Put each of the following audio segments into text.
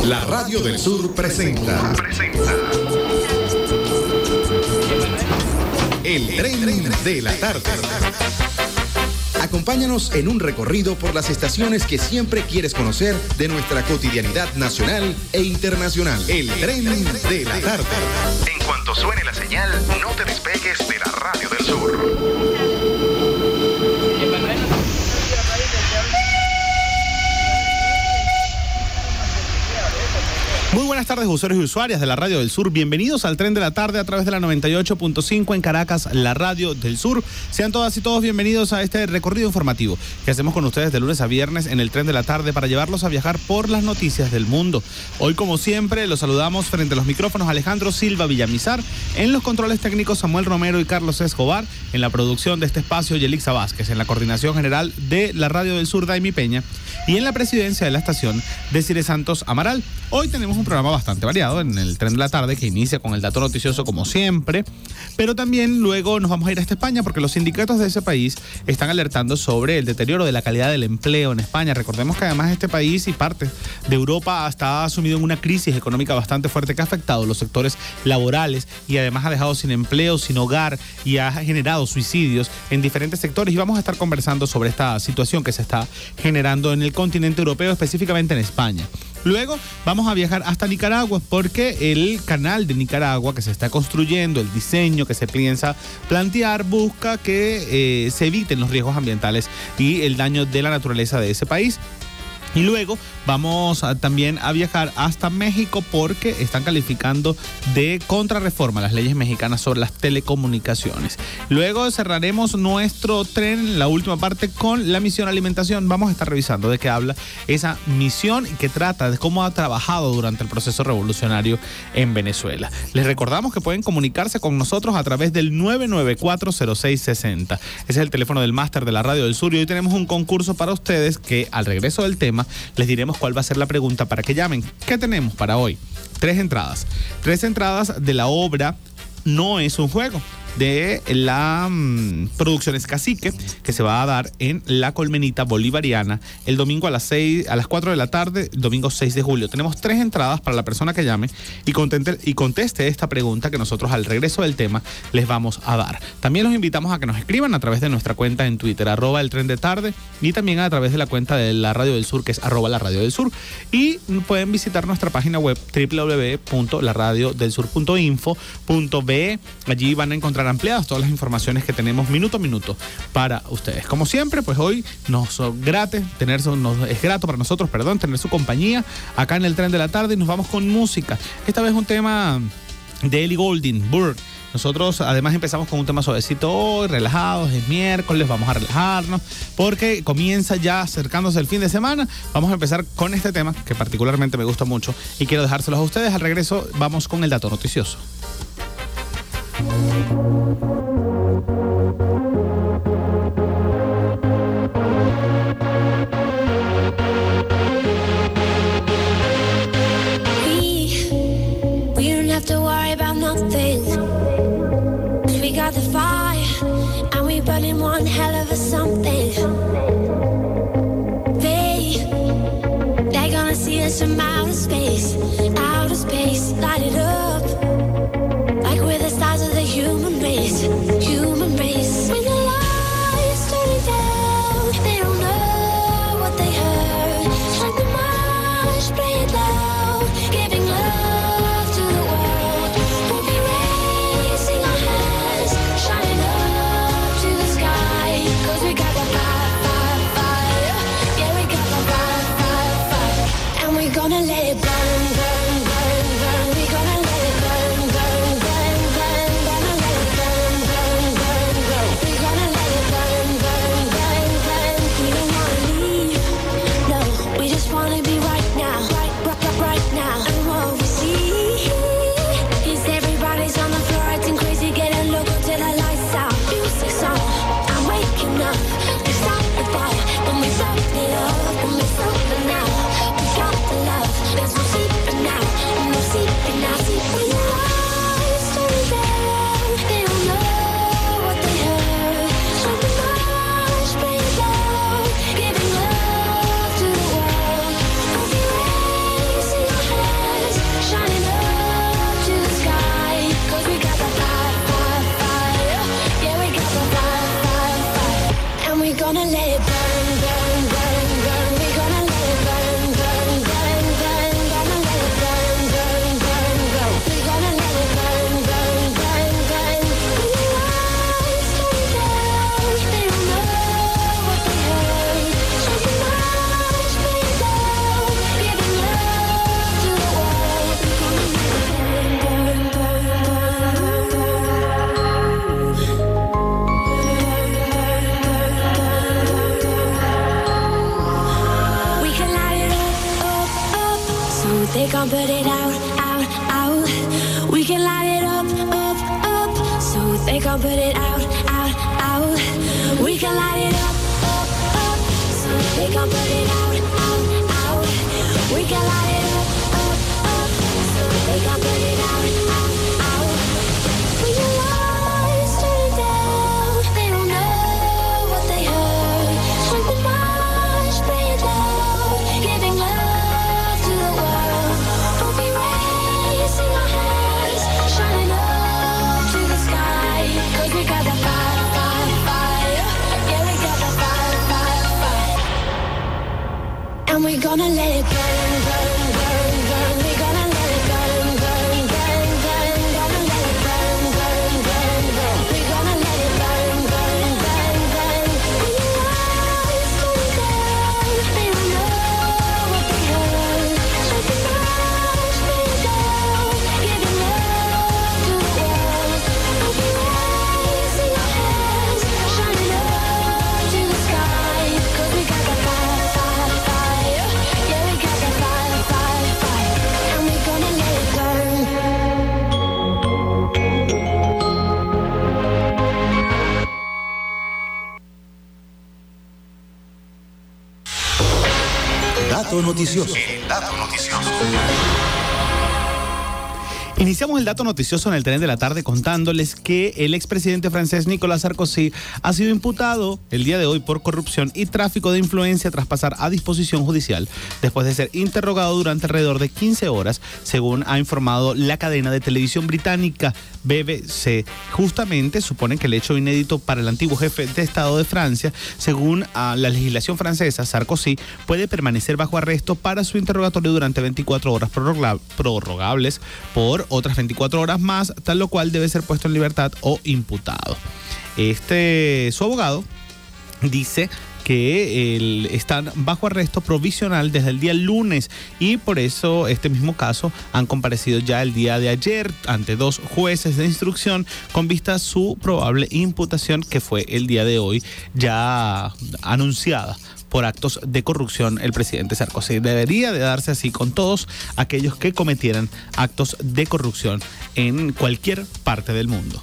La Radio del Sur presenta El Tren de la Tarde. Acompáñanos en un recorrido por las estaciones que siempre quieres conocer de nuestra cotidianidad nacional e internacional. El Tren de la Tarde. En cuanto suene la señal, no te despegues de la Radio del Sur. Muy buenas tardes, usuarios y usuarias de la Radio del Sur. Bienvenidos al Tren de la Tarde a través de la 98.5 en Caracas, la Radio del Sur. Sean todas y todos bienvenidos a este recorrido informativo que hacemos con ustedes de lunes a viernes en el Tren de la Tarde para llevarlos a viajar por las noticias del mundo. Hoy, como siempre, los saludamos frente a los micrófonos Alejandro Silva Villamizar, en los controles técnicos Samuel Romero y Carlos Escobar, en la producción de este espacio Yelixa Vázquez, en la coordinación general de la Radio del Sur Daimi Peña y en la presidencia de la estación Desiree Santos Amaral. Hoy tenemos un programa bastante variado en el Tren de la Tarde que inicia con el dato noticioso como siempre, pero también luego nos vamos a ir hasta España porque los sindicatos de ese país están alertando sobre el deterioro de la calidad del empleo en España. Recordemos que además este país y parte de Europa está sumido en una crisis económica bastante fuerte que ha afectado los sectores laborales y además ha dejado sin empleo, sin hogar y ha generado suicidios en diferentes sectores, y vamos a estar conversando sobre esta situación que se está generando en el continente europeo, específicamente en España. Luego vamos a viajar hasta Nicaragua porque el canal de Nicaragua que se está construyendo, el diseño que se piensa plantear, busca que se eviten los riesgos ambientales y el daño de la naturaleza de ese país. Y luego vamos también a viajar hasta México porque están calificando de contrarreforma las leyes mexicanas sobre las telecomunicaciones. Luego cerraremos nuestro tren, la última parte, con la misión alimentación. Vamos a estar revisando de qué habla esa misión y que trata de cómo ha trabajado durante el proceso revolucionario en Venezuela. Les recordamos que pueden comunicarse con nosotros a través del 994-0660. Ese es el teléfono del máster de la Radio del Sur, y hoy tenemos un concurso para ustedes que al regreso del tema les diremos cuál va a ser la pregunta para que llamen. ¿Qué tenemos para hoy? 3 entradas de la obra No es un juego, de la Producciones Cacique, que se va a dar en La Colmenita Bolivariana el domingo a las 4 de la tarde, domingo 6 de julio. Tenemos 3 entradas para la persona que llame y conteste esta pregunta que nosotros al regreso del tema les vamos a dar. También los invitamos a que nos escriban a través de nuestra cuenta en Twitter, @eltrendetarde, y también a través de la cuenta de la Radio del Sur, que es @laRadioDelSur, y pueden visitar nuestra página web www.laRadioDelSur.info.be. Allí van a encontrar ampliadas todas las informaciones que tenemos minuto a minuto para ustedes. Como siempre, pues hoy es grato para nosotros, tener su compañía acá en el Tren de la Tarde, y nos vamos con música. Esta vez un tema de Ellie Goulding, Bird. Nosotros además empezamos con un tema suavecito hoy, relajados, es miércoles, vamos a relajarnos porque comienza ya acercándose el fin de semana. Vamos a empezar con este tema que particularmente me gusta mucho y quiero dejárselos a ustedes. Al regreso vamos con el dato noticioso. We don't have to worry about nothing, 'cause we got the fire and we burning one hell of a something. They're gonna see us from outer space, light it up like we're the stars of the human race. When the lights turn down, they don't know what they heard. Strike the march, play it loud, giving love to the world. We'll be raising our hands, shining up to the sky, 'cause we got the fire. Yeah, we got the fire. And we're gonna let it burn, burn, burn, burn. We're gonna let it burn, burn, burn, burn. Gonna let it burn, burn, burn, burn. We're gonna let it burn, burn, burn, burn. We don't wanna leave, no, we just wanna be right now, right now. And what we see is everybody's on the floor acting crazy, getting local till the lights out. Music's on, I'm waking up. We start the fire, when we start it up, when we start it now. We got the love, there's no sleeping now, no sleeping now. When the lights turn down, they don't know what they heard. Strike the march, play it loud, giving love to the world. We'll be raising our hands. they can't put it out, out, out. We can light it up, up, up, so they can't put it out, out, out. We can light it up, up, up, so they can't put it out, out, out. We can light it up, up, up, so they can't put it out, out, out. When your lights turn down, they don't know what they heard. Strength and march, bring it down, giving love to the world. We'll be raising our hands, shining up to the sky. 'Cause we got the fire, fire, fire. Yeah, we got the fire, fire, fire. And we're gonna let it burn, burn, burn, burn. We're gonna let it burn, burn, burn, burn. Gonna let it burn, burn, burn, burn. We're gonna let it burn, burn, burn, burn. When your lights turn down, they don't know what they heard. Strength and march, bring it down, giving love to the world. We'll be raising our hands, shining up to the sky. 'Cause we got the fire, fire, fire. Yeah, we got the fire, fire, fire. And we're gonna let it burn. Dato noticioso. Dato noticioso. Iniciamos el dato noticioso en el tren de la tarde contándoles que el expresidente francés Nicolas Sarkozy ha sido imputado el día de hoy por corrupción y tráfico de influencia tras pasar a disposición judicial después de ser interrogado durante alrededor de 15 horas, según ha informado la cadena de televisión británica BBC. Justamente suponen que el hecho inédito para el antiguo jefe de Estado de Francia. Según la legislación francesa, Sarkozy puede permanecer bajo arresto para su interrogatorio durante 24 horas prorrogables por otras 24 horas más, tal lo cual debe ser puesto en libertad o imputado. Su abogado dice que están bajo arresto provisional desde el día lunes y por eso este mismo caso han comparecido ya el día de ayer ante 2 jueces de instrucción con vista a su probable imputación, que fue el día de hoy ya anunciada por actos de corrupción. El presidente Sarkozy debería de darse así con todos aquellos que cometieran actos de corrupción en cualquier parte del mundo.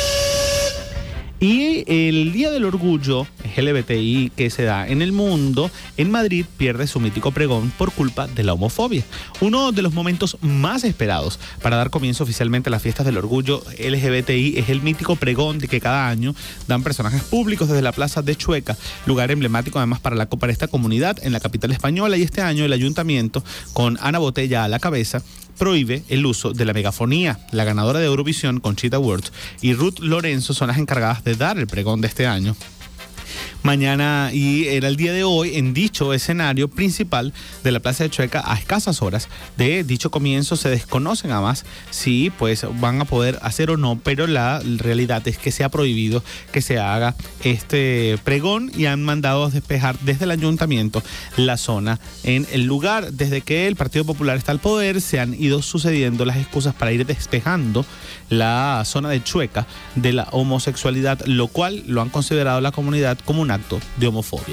Y el Día del Orgullo LGBTI que se da en el mundo, en Madrid pierde su mítico pregón por culpa de la homofobia. Uno de los momentos más esperados para dar comienzo oficialmente a las fiestas del orgullo LGBTI es el mítico pregón de que cada año dan personajes públicos desde la Plaza de Chueca, lugar emblemático además para esta comunidad en la capital española, y este año el ayuntamiento, con Ana Botella a la cabeza, prohíbe el uso de la megafonía. La ganadora de Eurovisión, Conchita Wurst, y Ruth Lorenzo son las encargadas de dar el pregón de este año. Mañana y era el día de hoy en dicho escenario principal de la Plaza de Chueca. A escasas horas de dicho comienzo se desconocen además si pues van a poder hacer o no, pero la realidad es que se ha prohibido que se haga este pregón y han mandado despejar desde el ayuntamiento la zona en el lugar. Desde que el Partido Popular está al poder se han ido sucediendo las excusas para ir despejando la zona de Chueca de la homosexualidad, lo cual lo han considerado la comunidad como un acto de homofobia.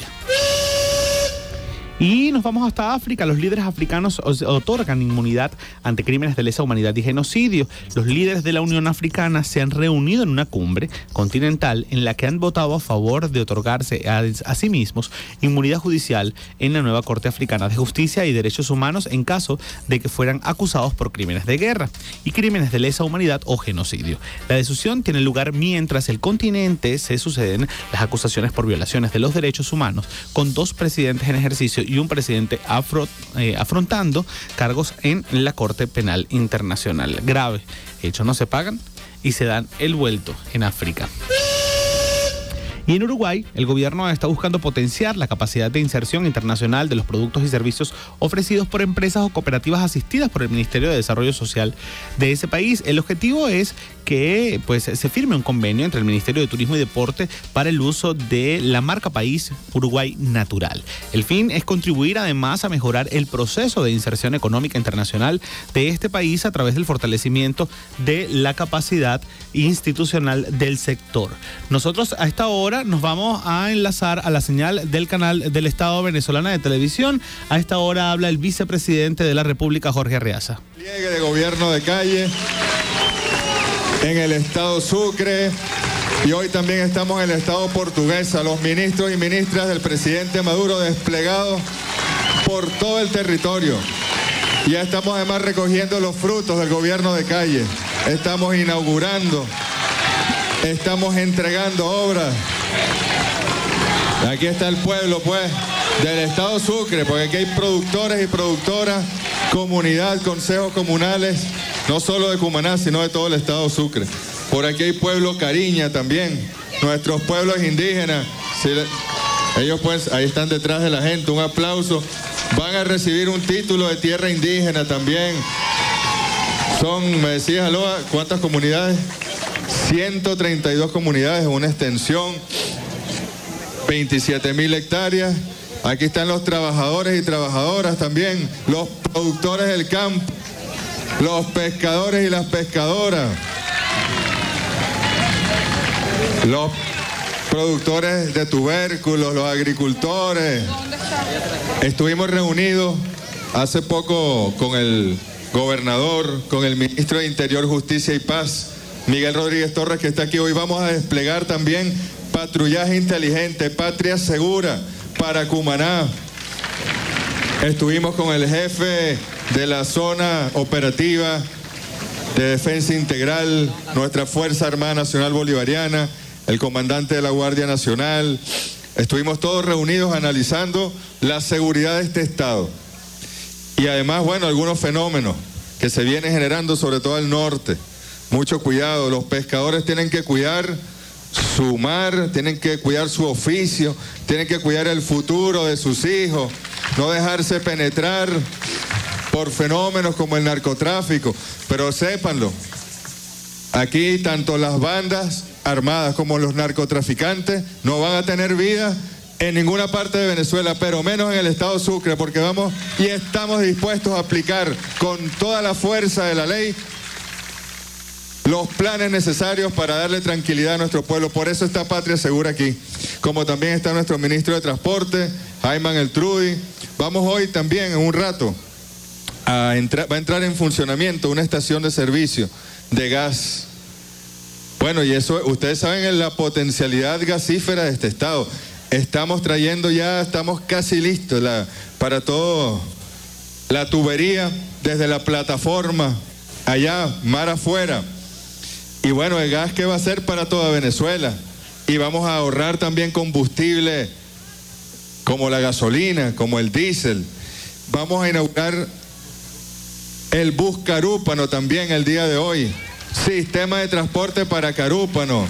Y nos vamos hasta África. Los líderes africanos otorgan inmunidad ante crímenes de lesa humanidad y genocidio. Los líderes de la Unión Africana se han reunido en una cumbre continental en la que han votado a favor de otorgarse a sí mismos inmunidad judicial en la nueva Corte Africana de Justicia y Derechos Humanos en caso de que fueran acusados por crímenes de guerra y crímenes de lesa humanidad o genocidio. La decisión tiene lugar mientras el continente se suceden las acusaciones por violaciones de los derechos humanos, con 2 presidentes en ejercicio y un presidente afrontando cargos en la Corte Penal Internacional. Grave. Hechos no se pagan y se dan el vuelto en África. Y en Uruguay, el gobierno está buscando potenciar la capacidad de inserción internacional de los productos y servicios ofrecidos por empresas o cooperativas asistidas por el Ministerio de Desarrollo Social de ese país. El objetivo es que pues, se firme un convenio entre el Ministerio de Turismo y Deporte para el uso de la marca país Uruguay Natural. El fin es contribuir además a mejorar el proceso de inserción económica internacional de este país a través del fortalecimiento de la capacidad institucional del sector. Nosotros a esta hora ahora nos vamos a enlazar a la señal del canal del Estado venezolana de televisión. A esta hora habla el vicepresidente de la República, Jorge Arreaza. Pliegue de gobierno de calle en el Estado Sucre, y hoy también estamos en el Estado Portuguesa, los ministros y ministras del presidente Maduro desplegados por todo el territorio. Ya estamos además recogiendo los frutos del gobierno de calle. Estamos inaugurando, estamos entregando obras. Aquí está el pueblo, pues, del Estado Sucre, porque aquí hay productores y productoras, comunidad, consejos comunales, no solo de Cumaná, sino de todo el Estado Sucre. Por aquí hay pueblo Cariña también, nuestros pueblos indígenas. Ellos pues ahí están detrás de la gente, un aplauso. Van a recibir un título de tierra indígena también. Son, me decías, Aloha, ¿cuántas comunidades? 132 comunidades, una extensión, 27.000 hectáreas. Aquí están los trabajadores y trabajadoras también, los productores del campo, los pescadores y las pescadoras, los productores de tubérculos, los agricultores. Estuvimos reunidos hace poco con el gobernador, con el ministro de Interior, Justicia y Paz, Miguel Rodríguez Torres, que está aquí. Hoy vamos a desplegar también patrullaje inteligente, patria segura para Cumaná. Estuvimos con el jefe de la zona operativa de defensa integral, nuestra Fuerza Armada Nacional Bolivariana, el comandante de la Guardia Nacional. Estuvimos todos reunidos analizando la seguridad de este estado. Y además, bueno, algunos fenómenos que se vienen generando, sobre todo al norte. Mucho cuidado, los pescadores tienen que cuidar su mar, tienen que cuidar su oficio, tienen que cuidar el futuro de sus hijos, no dejarse penetrar por fenómenos como el narcotráfico. Pero sépanlo, aquí tanto las bandas armadas como los narcotraficantes no van a tener vida en ninguna parte de Venezuela, pero menos en el Estado Sucre, porque vamos y estamos dispuestos a aplicar con toda la fuerza de la ley los planes necesarios para darle tranquilidad a nuestro pueblo. Por eso está Patria Segura aquí, como también está nuestro ministro de Transporte, Jaime Eltrudi. Vamos hoy también, en un rato, va a entrar en funcionamiento una estación de servicio de gas. Bueno, y eso, ustedes saben la potencialidad gasífera de este estado. Estamos trayendo ya, estamos casi listos para todo, la tubería desde la plataforma, allá, mar afuera. Y bueno, el gas que va a ser para toda Venezuela. Y vamos a ahorrar también combustible como la gasolina, como el diésel. Vamos a inaugurar el bus Carúpano también el día de hoy. Sistema de transporte para Carúpano.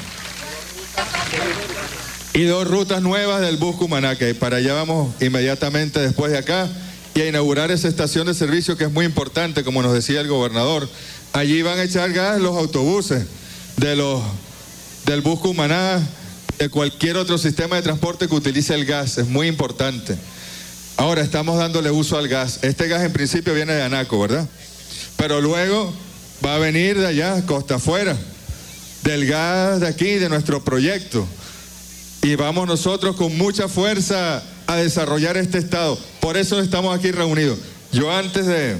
Y 2 rutas nuevas del bus Cumaná, que para allá vamos inmediatamente después de acá, y a inaugurar esa estación de servicio que es muy importante, como nos decía el gobernador. Allí van a echar gas los autobuses del bus Cumaná, de cualquier otro sistema de transporte que utilice el gas. Es muy importante. Ahora estamos dándole uso al gas. Este gas en principio viene de Anaco, ¿verdad? Pero luego va a venir de allá, costa afuera, del gas de aquí, de nuestro proyecto. Y vamos nosotros con mucha fuerza a desarrollar este estado. Por eso estamos aquí reunidos. Yo antes de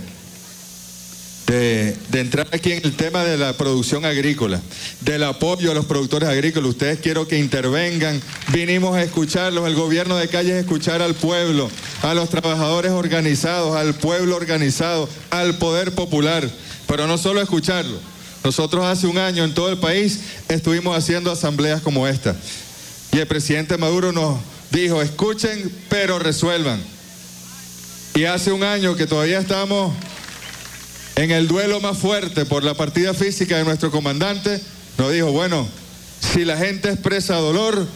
entrar aquí en el tema de la producción agrícola, del apoyo a los productores agrícolas, ustedes quiero que intervengan. Vinimos a escucharlos. El gobierno de calle es escuchar al pueblo, a los trabajadores organizados, al pueblo organizado, al poder popular. Pero no solo escucharlo. Nosotros hace un año en todo el país estuvimos haciendo asambleas como esta. Y el presidente Maduro nos dijo, escuchen, pero resuelvan. Y hace un año que todavía estamos en el duelo más fuerte por la partida física de nuestro comandante, nos dijo, bueno, si la gente expresa dolor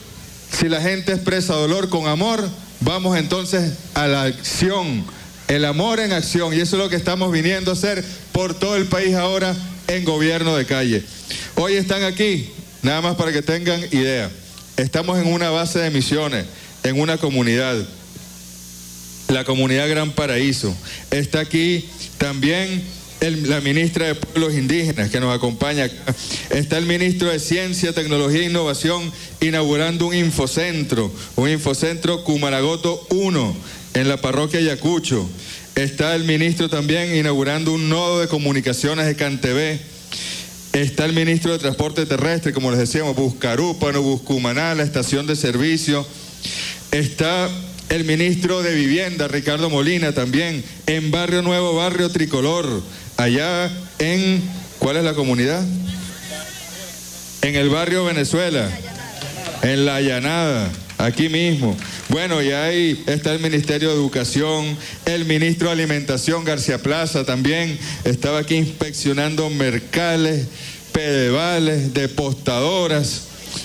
con amor, vamos entonces a la acción, el amor en acción. Y eso es lo que estamos viniendo a hacer por todo el país ahora en gobierno de calle. Hoy están aquí, nada más para que tengan idea. Estamos en una base de misiones, en una comunidad, la comunidad Gran Paraíso. Está aquí también la ministra de Pueblos Indígenas que nos acompaña acá. Está el ministro de Ciencia, Tecnología e Innovación inaugurando un infocentro Cumaragoto 1 en la parroquia Ayacucho. Está el ministro también inaugurando un nodo de comunicaciones de Cantebé. Está el ministro de Transporte Terrestre, como les decíamos, Buscarúpano, Buscumaná, la estación de servicio. Está el ministro de Vivienda, Ricardo Molina, también en Barrio Nuevo, Barrio Tricolor, allá en, ¿cuál es la comunidad? En el barrio Venezuela, en La Llanada, aquí mismo. Bueno, y ahí está el Ministerio de Educación, el ministro de Alimentación, García Plaza, también estaba aquí inspeccionando mercales, pedevales, depostadoras.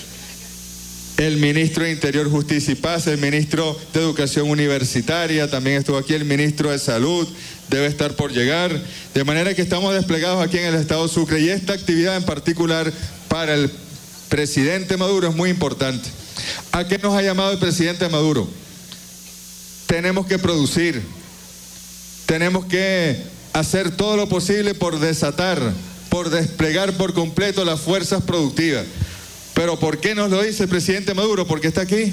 El ministro de Interior, Justicia y Paz, el ministro de Educación Universitaria, también estuvo aquí el ministro de Salud, debe estar por llegar. De manera que estamos desplegados aquí en el estado Sucre y esta actividad en particular para el presidente Maduro es muy importante. ¿A qué nos ha llamado el presidente Maduro? Tenemos que producir, tenemos que hacer todo lo posible por desatar, por desplegar por completo las fuerzas productivas. ¿Pero por qué nos lo dice el presidente Maduro? Porque está aquí,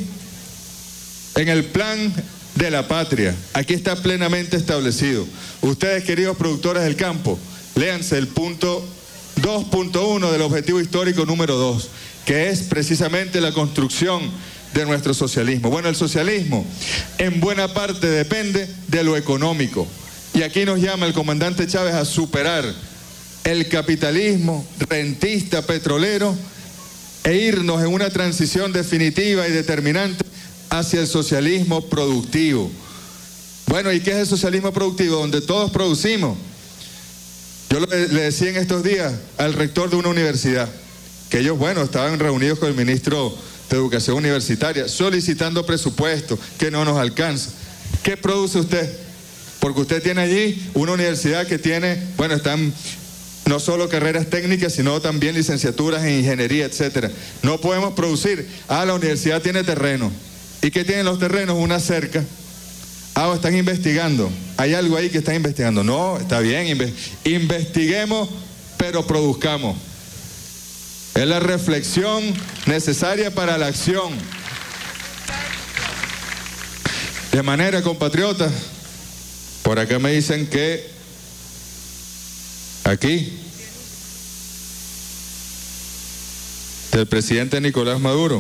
en el plan de la patria. Aquí está plenamente establecido. Ustedes, queridos productores del campo, léanse el punto 2.1 del objetivo histórico número 2, que es precisamente la construcción de nuestro socialismo. Bueno, el socialismo en buena parte depende de lo económico. Y aquí nos llama el comandante Chávez a superar el capitalismo rentista petrolero e irnos en una transición definitiva y determinante hacia el socialismo productivo. Bueno, ¿y qué es el socialismo productivo? Donde todos producimos. Yo le decía en estos días al rector de una universidad, que ellos, bueno, estaban reunidos con el ministro de Educación Universitaria, solicitando presupuesto que no nos alcanza. ¿Qué produce usted? Porque usted tiene allí una universidad que tiene, bueno, están no solo carreras técnicas, sino también licenciaturas en ingeniería, etcétera. No podemos producir. La universidad tiene terreno. ¿Y qué tienen los terrenos? Una cerca. Están investigando. Hay algo ahí que están investigando. No, está bien, investiguemos, pero produzcamos. Es la reflexión necesaria para la acción. De manera, compatriotas, por acá me dicen que aquí, del presidente Nicolás Maduro.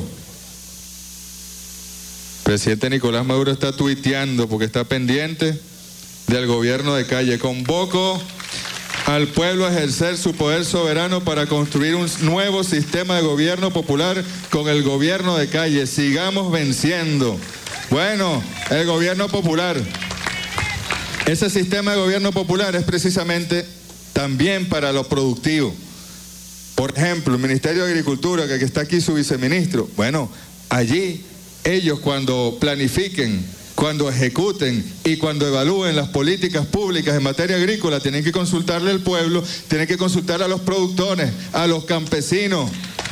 El presidente Nicolás Maduro está tuiteando porque está pendiente del gobierno de calle. Convoco al pueblo a ejercer su poder soberano para construir un nuevo sistema de gobierno popular con el gobierno de calle. Sigamos venciendo. Bueno, el gobierno popular. Ese sistema de gobierno popular es precisamente también para lo productivo. Por ejemplo, el Ministerio de Agricultura, que está aquí su viceministro, bueno, allí ellos cuando planifiquen, cuando ejecuten y cuando evalúen las políticas públicas en materia agrícola, tienen que consultarle al pueblo, tienen que consultar a los productores, a los campesinos,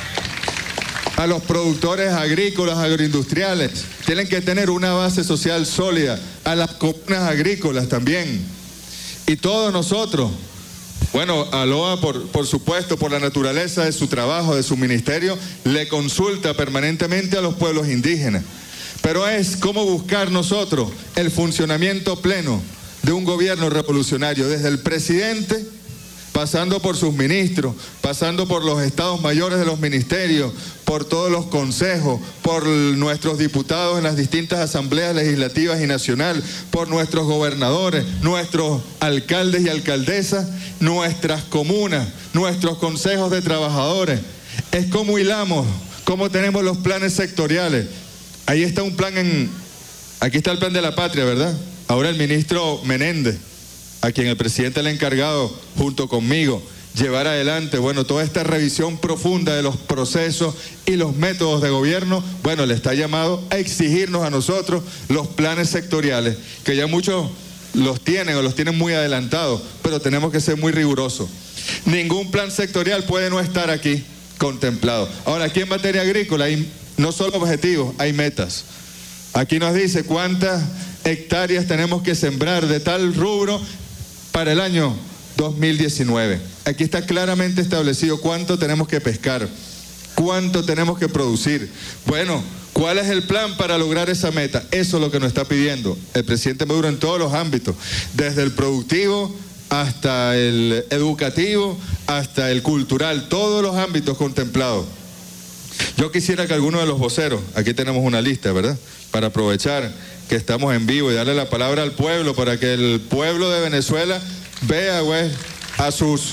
a los productores agrícolas, agroindustriales. Tienen que tener una base social sólida, a las comunas agrícolas también. Y todos nosotros, bueno, ALOA, por supuesto, por la naturaleza de su trabajo, de su ministerio, le consulta permanentemente a los pueblos indígenas. Pero es cómo buscar nosotros el funcionamiento pleno de un gobierno revolucionario, desde el presidente, pasando por sus ministros, pasando por los estados mayores de los ministerios, por todos los consejos, por nuestros diputados en las distintas asambleas legislativas y nacional, por nuestros gobernadores, nuestros alcaldes y alcaldesas, nuestras comunas, nuestros consejos de trabajadores. Es como hilamos, como tenemos los planes sectoriales. Ahí está un plan aquí está el plan de la patria, ¿verdad? Ahora el ministro Menéndez, a quien el presidente le ha encargado, junto conmigo, llevar adelante, bueno, toda esta revisión profunda de los procesos y los métodos de gobierno, bueno, le está llamado a exigirnos a nosotros los planes sectoriales, que ya muchos los tienen o los tienen muy adelantados, pero tenemos que ser muy rigurosos. Ningún plan sectorial puede no estar aquí contemplado. Ahora, aquí en materia agrícola hay no solo objetivos, hay metas. Aquí nos dice cuántas hectáreas tenemos que sembrar de tal rubro para el año 2019. Aquí está claramente establecido cuánto tenemos que pescar, cuánto tenemos que producir. Bueno, ¿cuál es el plan para lograr esa meta? Eso es lo que nos está pidiendo el presidente Maduro en todos los ámbitos, desde el productivo hasta el educativo, hasta el cultural, todos los ámbitos contemplados. Yo quisiera que alguno de los voceros, aquí tenemos una lista, ¿verdad?, para aprovechar que estamos en vivo y darle la palabra al pueblo, para que el pueblo de Venezuela vea, pues, a sus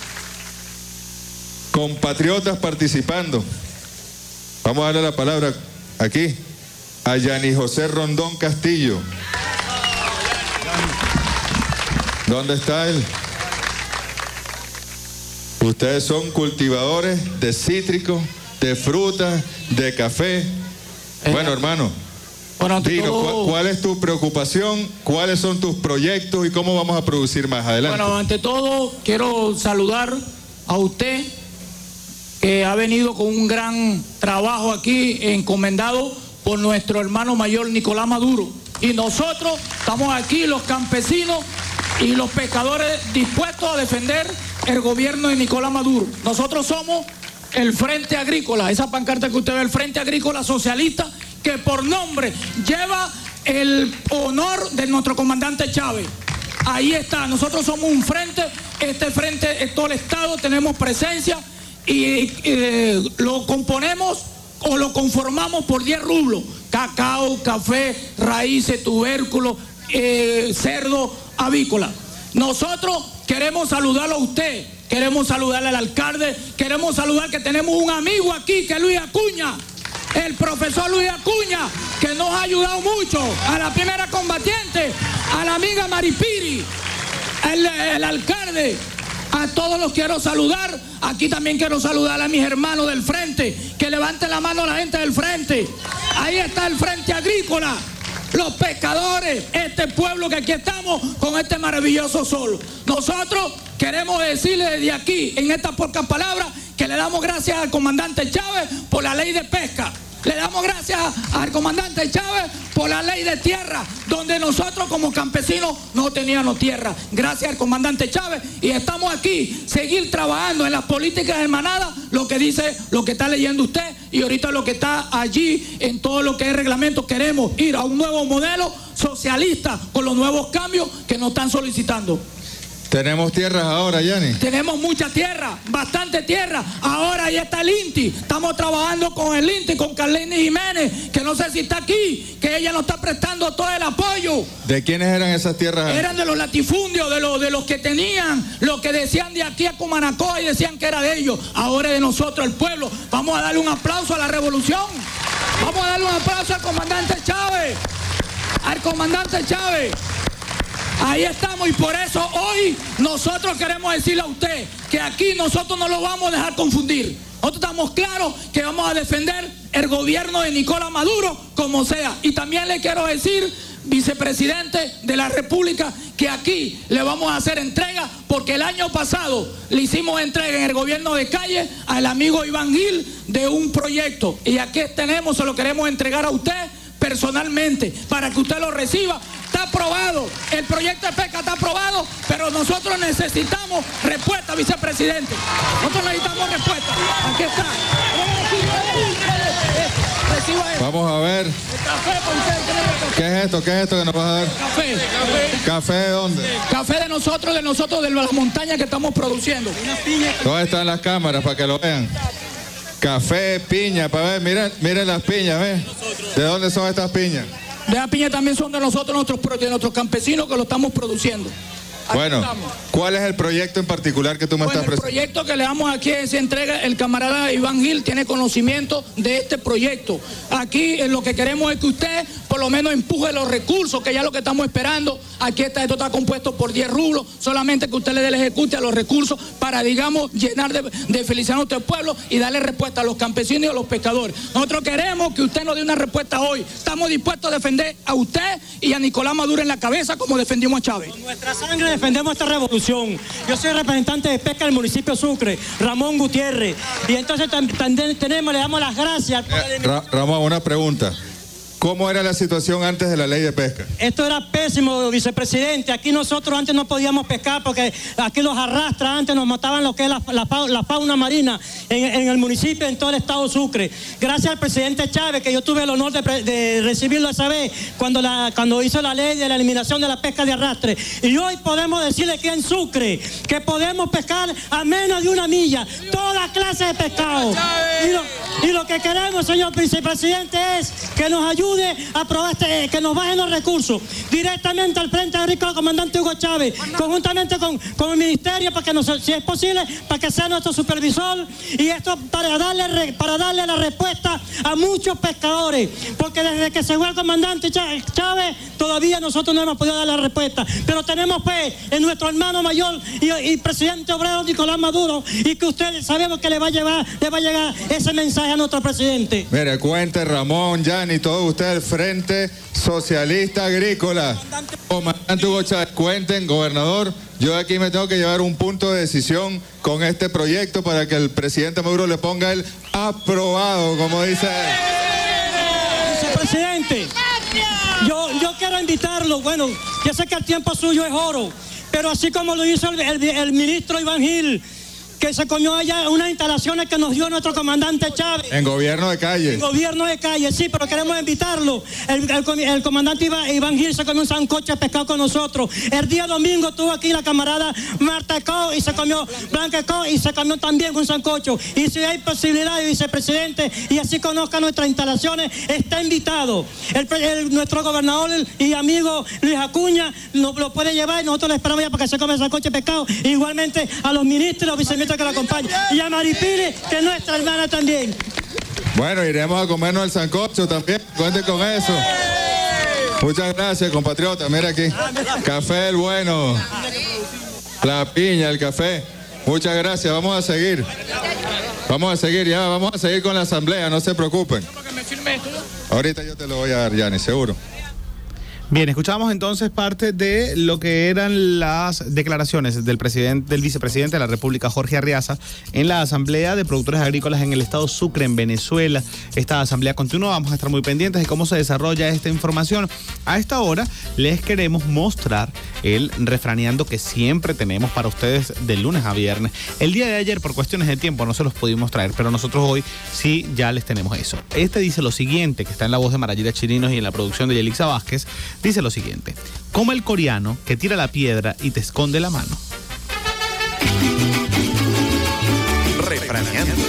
compatriotas participando. Vamos a darle la palabra aquí a Yani José Rondón Castillo. ¿Dónde está él? Ustedes son cultivadores de cítricos, de frutas, de café. Bueno, hermano, dinos, ¿cuál es tu preocupación? ¿Cuáles son tus proyectos y cómo vamos a producir más adelante? Bueno, ante todo quiero saludar a usted, que ha venido con un gran trabajo aquí, encomendado por nuestro hermano mayor Nicolás Maduro. Y nosotros estamos aquí, los campesinos y los pescadores, dispuestos a defender el gobierno de Nicolás Maduro. Nosotros somos el Frente Agrícola, esa pancarta que usted ve, el Frente Agrícola Socialista, que por nombre lleva el honor de nuestro comandante Chávez. Ahí está, nosotros somos un frente, este frente es todo el Estado, tenemos presencia y lo componemos o lo conformamos por 10 rublos: cacao, café, raíces, tubérculos, cerdo, avícola. Nosotros queremos saludarlo a usted, queremos saludarle al alcalde, queremos saludar que tenemos un amigo aquí, que es Luis Acuña, el profesor Luis Acuña, que nos ha ayudado mucho, a la primera combatiente, a la amiga Maripiri, el alcalde. A todos los quiero saludar. Aquí también quiero saludar a mis hermanos del frente, que levanten la mano a la gente del frente. Ahí está el Frente Agrícola, los pescadores, este pueblo que aquí estamos con este maravilloso sol. Nosotros queremos decirle desde aquí, en estas pocas palabras, que le damos gracias al comandante Chávez por la ley de pesca. Le damos gracias al comandante Chávez por la ley de tierra, donde nosotros como campesinos no teníamos tierra. Gracias al comandante Chávez, y estamos aquí, seguir trabajando en las políticas hermanadas, lo que dice, lo que está leyendo usted, y ahorita lo que está allí en todo lo que es reglamento. Queremos ir a un nuevo modelo socialista con los nuevos cambios que nos están solicitando. ¿Tenemos tierras ahora, Yani? Tenemos mucha tierra, bastante tierra. Ahora ahí está el INTI. Estamos trabajando con el INTI, con Carlini Jiménez, que no sé si está aquí, que ella nos está prestando todo el apoyo. ¿De quiénes eran esas tierras? Eran de los latifundios, de los que tenían, los que decían de aquí a Cumanacoa y decían que era de ellos. Ahora es de nosotros, el pueblo. Vamos a darle un aplauso a la revolución. Vamos a darle un aplauso al comandante Chávez. Al comandante Chávez. Ahí estamos, y por eso hoy nosotros queremos decirle a usted que aquí nosotros no lo vamos a dejar confundir. Nosotros estamos claros que vamos a defender el gobierno de Nicolás Maduro como sea. Y también le quiero decir, vicepresidente de la República, que aquí le vamos a hacer entrega, porque el año pasado le hicimos entrega en el gobierno de Calle al amigo Iván Gil de un proyecto. Y aquí tenemos, se lo queremos entregar a usted personalmente para que usted lo reciba. Está aprobado, el proyecto de pesca está aprobado, pero nosotros necesitamos respuesta, vicepresidente. Nosotros necesitamos respuesta. Aquí está. Vamos a ver. ¿Qué es esto? ¿Qué es esto que nos vas a dar? Café. ¿Café de dónde? Café de nosotros de las montañas que estamos produciendo. ¿Dónde están las cámaras para que lo vean? Café, piña, para ver, miren las piñas, ¿ves? ¿De dónde son estas piñas? De la piña también son de nosotros, de nuestros campesinos que lo estamos produciendo. Aquí bueno, estamos. ¿Cuál es el proyecto en particular que tú me estás presentando? El proyecto que le damos aquí se entrega, el camarada Iván Gil tiene conocimiento de este proyecto. Aquí lo que queremos es que usted por lo menos empuje los recursos, que ya lo que estamos esperando. Aquí esto está compuesto por 10 rublos, solamente que usted le dé el ejecute a los recursos para, digamos, llenar de felicidad a nuestro pueblo y darle respuesta a los campesinos y a los pescadores. Nosotros queremos que usted nos dé una respuesta hoy. Estamos dispuestos a defender a usted y a Nicolás Maduro en la cabeza como defendimos a Chávez. Con nuestra sangre defendemos esta revolución. Yo soy representante de pesca del municipio Sucre, Ramón Gutiérrez, y entonces también le damos las gracias. Ramón, una pregunta. ¿Cómo era la situación antes de la ley de pesca? Esto era pésimo, vicepresidente. Aquí nosotros antes no podíamos pescar porque aquí los arrastras, antes nos mataban lo que es la fauna marina en el municipio, en todo el estado Sucre. Gracias al presidente Chávez, que yo tuve el honor de recibirlo esa vez, cuando hizo la ley de la eliminación de la pesca de arrastre. Y hoy podemos decirle aquí en Sucre que podemos pescar a menos de 1 milla, toda clase de pescado. Y lo que queremos, señor vicepresidente, es que nos ayude a aprobar que nos bajen los recursos directamente al Frente Agrícola Comandante Hugo Chávez, conjuntamente con el ministerio, para que si es posible, para que sea nuestro supervisor, y esto para darle la respuesta a muchos pescadores, porque desde que se fue el comandante Chávez todavía nosotros no hemos podido dar la respuesta, pero tenemos fe en nuestro hermano mayor y presidente obrero Nicolás Maduro, y que usted sabemos que le va a llegar ese mensaje a nuestro presidente. Mire, cuente Ramón, Yanni, todos ustedes, Frente Socialista Agrícola, comandante Hugo Chávez, cuenten, gobernador, yo aquí me tengo que llevar un punto de decisión con este proyecto para que el presidente Maduro le ponga el aprobado, como dice él. Vicepresidente, yo quiero invitarlo, bueno, yo sé que el tiempo suyo es oro, pero así como lo hizo el ministro Iván Gil, que se comió allá unas instalaciones que nos dio nuestro comandante Chávez. En gobierno de calle. En gobierno de calle, sí, pero queremos invitarlo. El comandante Iván Gil se comió un sancocho de pescado con nosotros. El día domingo estuvo aquí la camarada Marta Co y se comió Blanca Co y se comió también un sancocho. Y si hay posibilidad, vicepresidente, y así conozca nuestras instalaciones, está invitado. Nuestro gobernador y amigo Luis Acuña lo puede llevar y nosotros le esperamos ya para que se come el sancocho de pescado. Igualmente a los ministros y los viceministros que la acompaña, y a Maripili, que es nuestra hermana también. Bueno, iremos a comernos el sancocho también, cuente con eso. Muchas gracias, compatriota. Mira aquí, café el bueno, la piña, el café. Muchas gracias, vamos a seguir con la asamblea, no se preocupen. Ahorita yo te lo voy a dar, Yanni, seguro. Bien, escuchamos entonces parte de lo que eran las declaraciones del vicepresidente de la República, Jorge Arriaza, en la Asamblea de Productores Agrícolas en el estado Sucre, en Venezuela. Esta asamblea continúa, vamos a estar muy pendientes de cómo se desarrolla esta información. A esta hora les queremos mostrar el refraneando que siempre tenemos para ustedes de lunes a viernes. El día de ayer, por cuestiones de tiempo, no se los pudimos traer, pero nosotros hoy sí ya les tenemos eso. Este dice lo siguiente, que está en la voz de Marayira Chirinos y en la producción de Yelixa Vázquez. Dice lo siguiente: como el coreano que tira la piedra y te esconde la mano. Refraneando.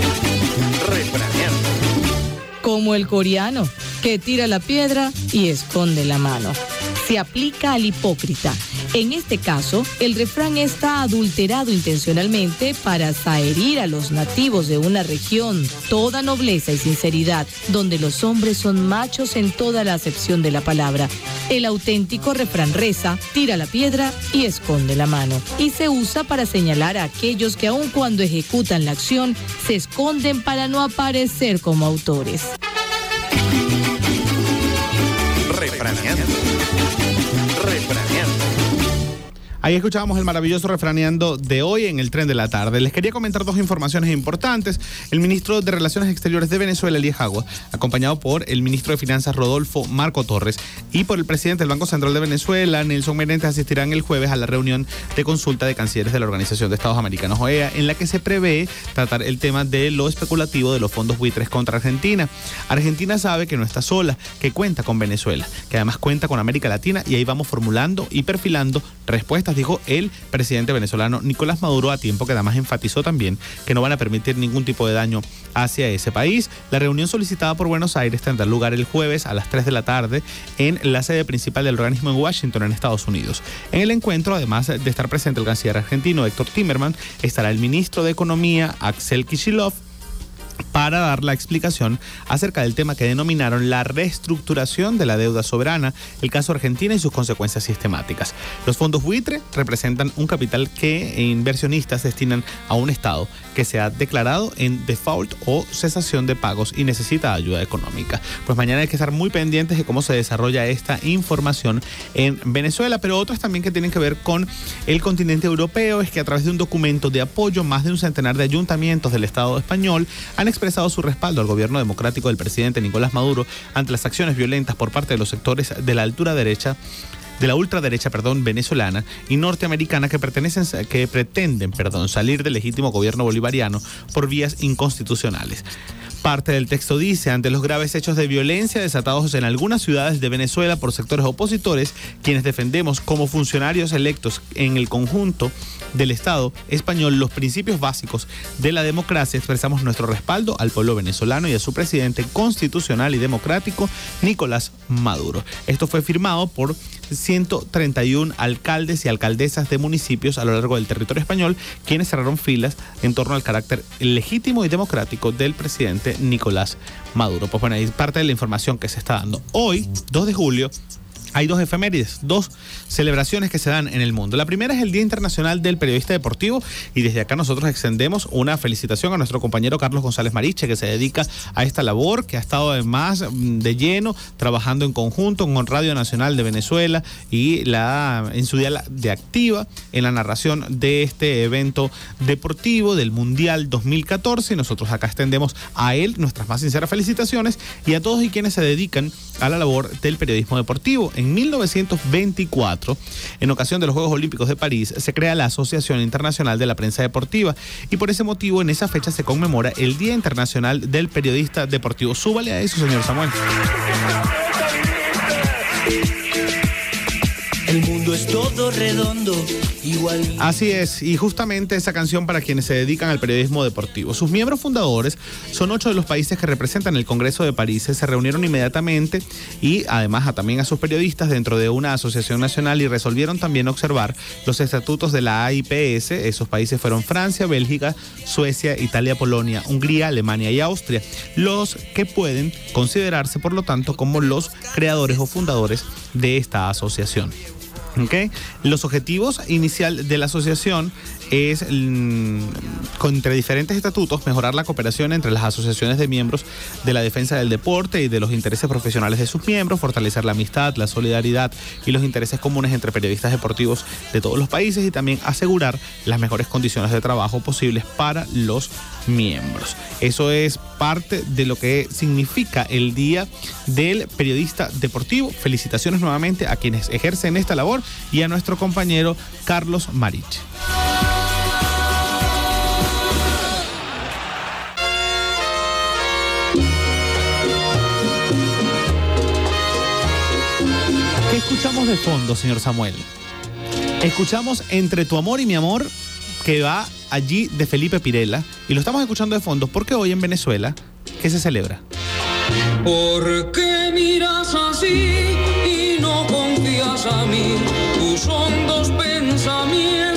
Como el coreano que tira la piedra y esconde la mano. Se aplica al hipócrita. En este caso, el refrán está adulterado intencionalmente para herir a los nativos de una región, toda nobleza y sinceridad, donde los hombres son machos en toda la acepción de la palabra. El auténtico refrán reza: tira la piedra y esconde la mano. Y se usa para señalar a aquellos que aun cuando ejecutan la acción, se esconden para no aparecer como autores. Refraneando. Ahí escuchábamos el maravilloso refraneando de hoy en el Tren de la Tarde. Les quería comentar dos informaciones importantes. El ministro de Relaciones Exteriores de Venezuela, Elías Agua, acompañado por el ministro de Finanzas, Rodolfo Marco Torres, y por el presidente del Banco Central de Venezuela, Nelson Merentes, asistirán el jueves a la reunión de consulta de cancilleres de la Organización de Estados Americanos, OEA, en la que se prevé tratar el tema de lo especulativo de los fondos buitres contra Argentina. Argentina sabe que no está sola, que cuenta con Venezuela, que además cuenta con América Latina, y ahí vamos formulando y perfilando respuestas, dijo el presidente venezolano Nicolás Maduro, a tiempo que además enfatizó también que no van a permitir ningún tipo de daño hacia ese país. La reunión solicitada por Buenos Aires tendrá lugar el jueves a las 3 de la tarde en la sede principal del organismo en Washington, en Estados Unidos. En el encuentro, además de estar presente el canciller argentino Héctor Timerman, estará el ministro de Economía Axel Kicillof, para dar la explicación acerca del tema que denominaron la reestructuración de la deuda soberana, el caso Argentina y sus consecuencias sistemáticas. Los fondos buitre representan un capital que inversionistas destinan a un Estado que se ha declarado en default o cesación de pagos y necesita ayuda económica. Pues mañana hay que estar muy pendientes de cómo se desarrolla esta información en Venezuela, pero otras también que tienen que ver con el continente europeo. Es que a través de un documento de apoyo, más de un centenar de ayuntamientos del Estado español han expresado expresado su respaldo al gobierno democrático del presidente Nicolás Maduro ante las acciones violentas por parte de los sectores de la ultraderecha venezolana y norteamericana que pretenden salir del legítimo gobierno bolivariano por vías inconstitucionales. Parte del texto dice: ante los graves hechos de violencia desatados en algunas ciudades de Venezuela por sectores opositores, quienes defendemos como funcionarios electos en el conjunto del Estado español los principios básicos de la democracia, expresamos nuestro respaldo al pueblo venezolano y a su presidente constitucional y democrático, Nicolás Maduro. Esto fue firmado por 131 alcaldes y alcaldesas de municipios a lo largo del territorio español, quienes cerraron filas en torno al carácter legítimo y democrático del presidente Nicolás Maduro. Pues bueno, ahí parte de la información que se está dando. Hoy, 2 de julio, hay 2 efemérides, 2 celebraciones que se dan en el mundo. La primera es el Día Internacional del Periodista Deportivo, y desde acá nosotros extendemos una felicitación a nuestro compañero Carlos González Mariche, que se dedica a esta labor, que ha estado además de lleno trabajando en conjunto con Radio Nacional de Venezuela y en su día de activa en la narración de este evento deportivo del Mundial 2014. Y nosotros acá extendemos a él nuestras más sinceras felicitaciones y a todos y quienes se dedican a la labor del periodismo deportivo. En 1924, en ocasión de los Juegos Olímpicos de París, se crea la Asociación Internacional de la Prensa Deportiva, y por ese motivo en esa fecha se conmemora el Día Internacional del Periodista Deportivo. Súbale a eso, señor Samuel. El mundo es todo redondo, igual. Así es, y justamente esa canción para quienes se dedican al periodismo deportivo. Sus miembros fundadores son 8 de los países que representan el Congreso de París. Se reunieron inmediatamente y además también a sus periodistas dentro de una asociación nacional, y resolvieron también observar los estatutos de la AIPS. Esos países fueron Francia, Bélgica, Suecia, Italia, Polonia, Hungría, Alemania y Austria, los que pueden considerarse por lo tanto como los creadores o fundadores de esta asociación. Okay. Los objetivos inicial de la asociación es, entre diferentes estatutos, mejorar la cooperación entre las asociaciones de miembros de la defensa del deporte y de los intereses profesionales de sus miembros, fortalecer la amistad, la solidaridad y los intereses comunes entre periodistas deportivos de todos los países, y también asegurar las mejores condiciones de trabajo posibles para los miembros. Eso es parte de lo que significa el Día del Periodista Deportivo. Felicitaciones nuevamente a quienes ejercen esta labor y a nuestro compañero Carlos Mariche. ¿Qué escuchamos de fondo, señor Samuel? Escuchamos Entre tu amor y mi amor, que va allí de Felipe Pirela, y lo estamos escuchando de fondo porque hoy en Venezuela, ¿qué se celebra? ¿Por qué miras así y no confías a mí tus hondos pensamientos?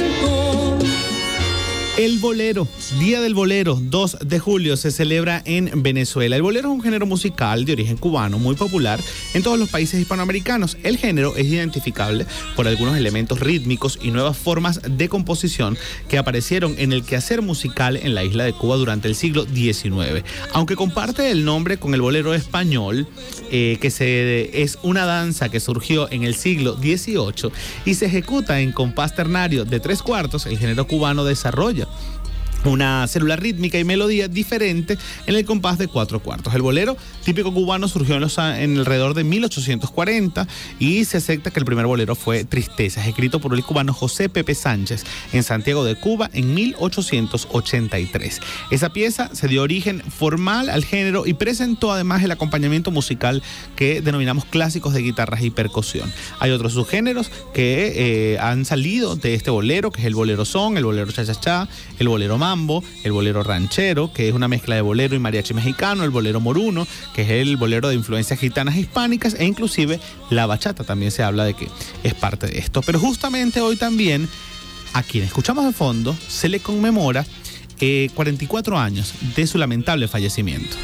El bolero, Día del Bolero, 2 de julio, se celebra en Venezuela. El bolero es un género musical de origen cubano muy popular en todos los países hispanoamericanos. El género es identificable por algunos elementos rítmicos y nuevas formas de composición que aparecieron en el quehacer musical en la isla de Cuba durante el siglo XIX. Aunque comparte el nombre con el bolero español, es una danza que surgió en el siglo XVIII y se ejecuta en compás ternario de 3/4, el género cubano desarrolla una célula rítmica y melodía diferente en el compás de 4/4. El bolero típico cubano surgió en alrededor de 1840 y se acepta que el primer bolero fue Tristezas, escrito por el cubano José Pepe Sánchez en Santiago de Cuba en 1883. Esa pieza se dio origen formal al género y presentó además el acompañamiento musical que denominamos clásicos de guitarras y percusión. Hay otros subgéneros que han salido de este bolero, que es el bolero son, el bolero cha-cha-cha, el bolero mambo, el bolero ranchero, que es una mezcla de bolero y mariachi mexicano, el bolero moruno, que es el bolero de influencias gitanas hispánicas, e inclusive la bachata también se habla de que es parte de esto. Pero justamente hoy también, a quien escuchamos de fondo, se le conmemora 44 años de su lamentable fallecimiento.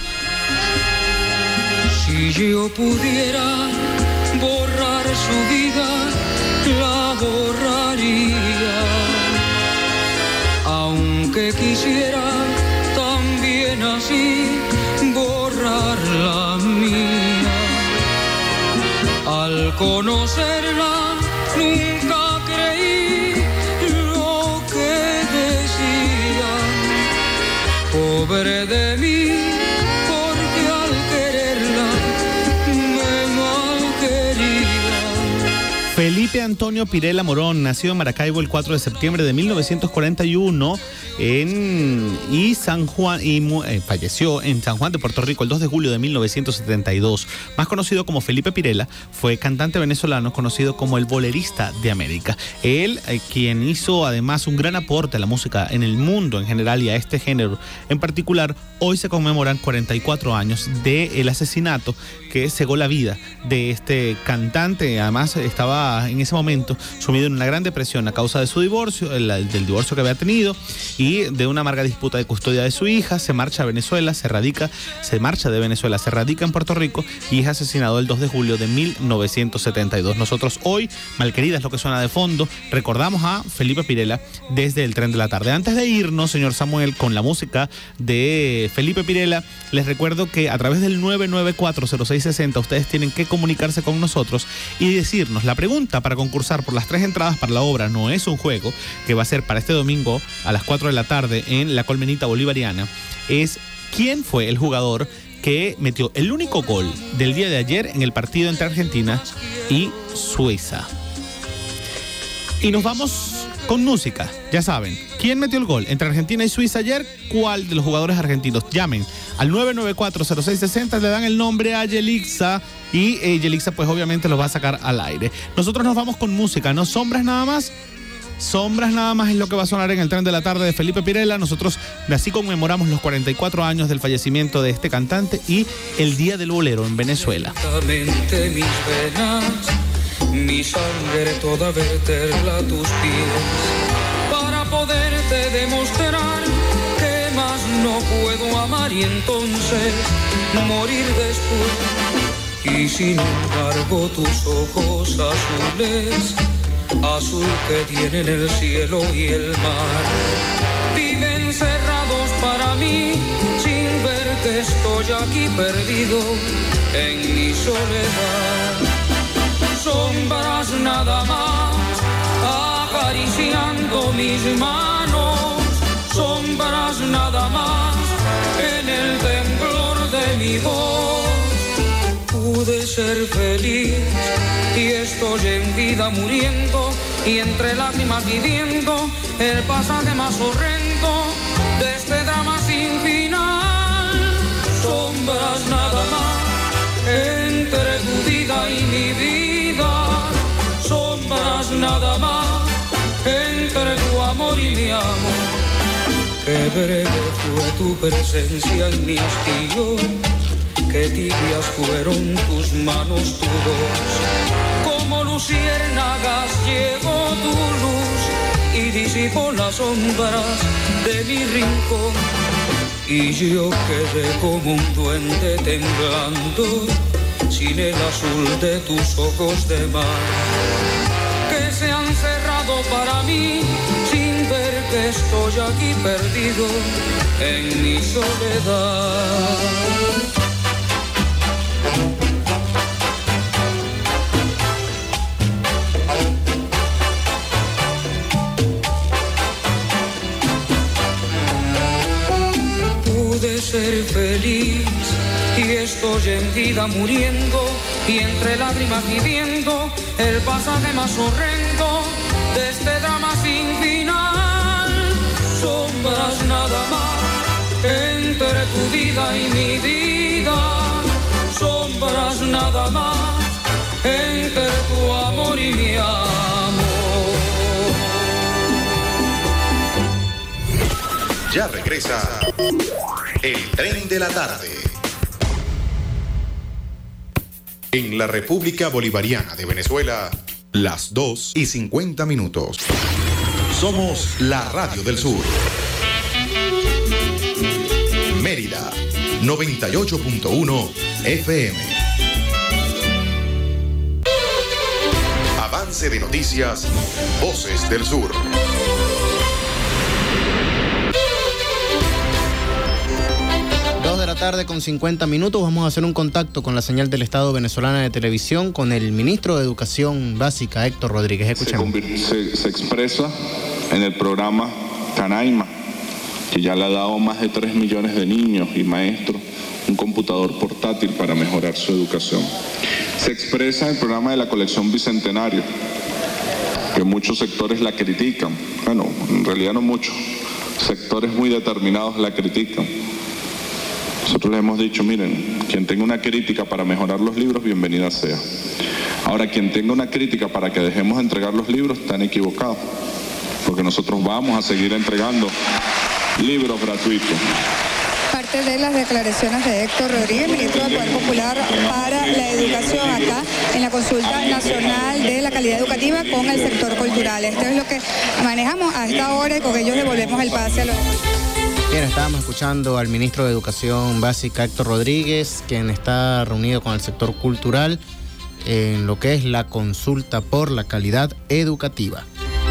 Si yo pudiera borrar su vida, la borraría. Aunque quisiera también así borrar la mía. Al conocerla nunca creí lo que decía. Pobre de mí, Antonio Pirela Morón, nacido en Maracaibo el 4 de septiembre de 1941 falleció en San Juan de Puerto Rico el 2 de julio de 1972. Más conocido como Felipe Pirela, fue cantante venezolano conocido como el bolerista de América. Él, quien hizo además un gran aporte a la música en el mundo en general y a este género en particular, hoy se conmemoran 44 años del asesinato que cegó la vida de este cantante. Además, estaba en ese momento sumido en una gran depresión a causa de su divorcio, del divorcio que había tenido y de una amarga disputa de custodia de su hija. Se marcha a Venezuela, se marcha de Venezuela, se radica en Puerto Rico y es asesinado el 2 de julio de 1972. Nosotros hoy, Malquerida es lo que suena de fondo, recordamos a Felipe Pirela desde el Tren de la Tarde. Antes de irnos, señor Samuel, con la música de Felipe Pirela, les recuerdo que a través del 994-0660 ustedes tienen que comunicarse con nosotros y decirnos la pregunta para concursar por las 3 entradas para la obra No es un juego, que va a ser para este domingo a las 4 de la tarde en la Colmenita Bolivariana, es ¿quién fue el jugador que metió el único gol del día de ayer en el partido entre Argentina y Suiza? Y nos vamos con música, ya saben. ¿Quién metió el gol entre Argentina y Suiza ayer? ¿Cuál de los jugadores argentinos? Llamen al 994-0660, le dan el nombre a Yelixa y Yelixa pues obviamente los va a sacar al aire. Nosotros nos vamos con música, ¿no? Sombras nada más. Sombras nada más es lo que va a sonar en el Tren de la Tarde de Felipe Pirela. Nosotros así conmemoramos los 44 años del fallecimiento de este cantante y el Día del Bolero en Venezuela. Mis venas, mi sangre toda verterla a tus pies, para poderte demostrar que más no puedo amar y entonces morir después. Y sin embargo tus ojos azules, azul que tienen el cielo y el mar, viven cerrados para mí, sin ver que estoy aquí perdido en mi soledad. Sombras nada más, acariciando mis manos, sombras nada más, en el temblor de mi voz. Pude ser feliz y estoy en vida muriendo y entre lágrimas viviendo el pasaje más horrendo de este drama sin final. Sombras nada más entre tu vida y mi vida, sombras nada más entre tu amor y mi amor. Qué breve fue tu presencia en mi hastío, qué tibias fueron tus manos, tu voz. Como luciérnagas llegó tu luz y disipó las sombras de mi rincón. Y yo quedé como un duende temblando, sin el azul de tus ojos de mar, que se han cerrado para mí, sin ver que estoy aquí perdido en mi soledad. Ser feliz y estoy en vida muriendo y entre lágrimas viviendo el pasaje más horrendo de este drama sin final. Sombras nada más entre tu vida y mi vida, sombras nada más entre tu amor y mi amor. Ya regresa el Tren de la Tarde. En la República Bolivariana de Venezuela, las 2:50. Somos la Radio del Sur. Mérida, 98.1 FM. Avance de noticias, Voces del Sur. 2:50 p.m. Vamos a hacer un contacto con la señal del Estado venezolana de televisión con el ministro de Educación Básica, Héctor Rodríguez. Escuchemos. Se expresa en el programa Canaima, que ya le ha dado más de 3 millones de niños y maestros un computador portátil para mejorar su educación. Se expresa en el programa de la colección Bicentenario, que muchos sectores la critican. Bueno, en realidad no muchos, sectores muy determinados la critican. Nosotros les hemos dicho, miren, quien tenga una crítica para mejorar los libros, bienvenida sea. Ahora, quien tenga una crítica para que dejemos de entregar los libros, están equivocados, porque nosotros vamos a seguir entregando libros gratuitos. Parte de las declaraciones de Héctor Rodríguez, ministro del Poder Popular para la Educación, acá en la consulta nacional de la calidad educativa con el sector cultural. Esto es lo que manejamos a esta hora y con ellos devolvemos el pase a los... Bien, estábamos escuchando al ministro de Educación Básica, Héctor Rodríguez, quien está reunido con el sector cultural en lo que es la consulta por la calidad educativa.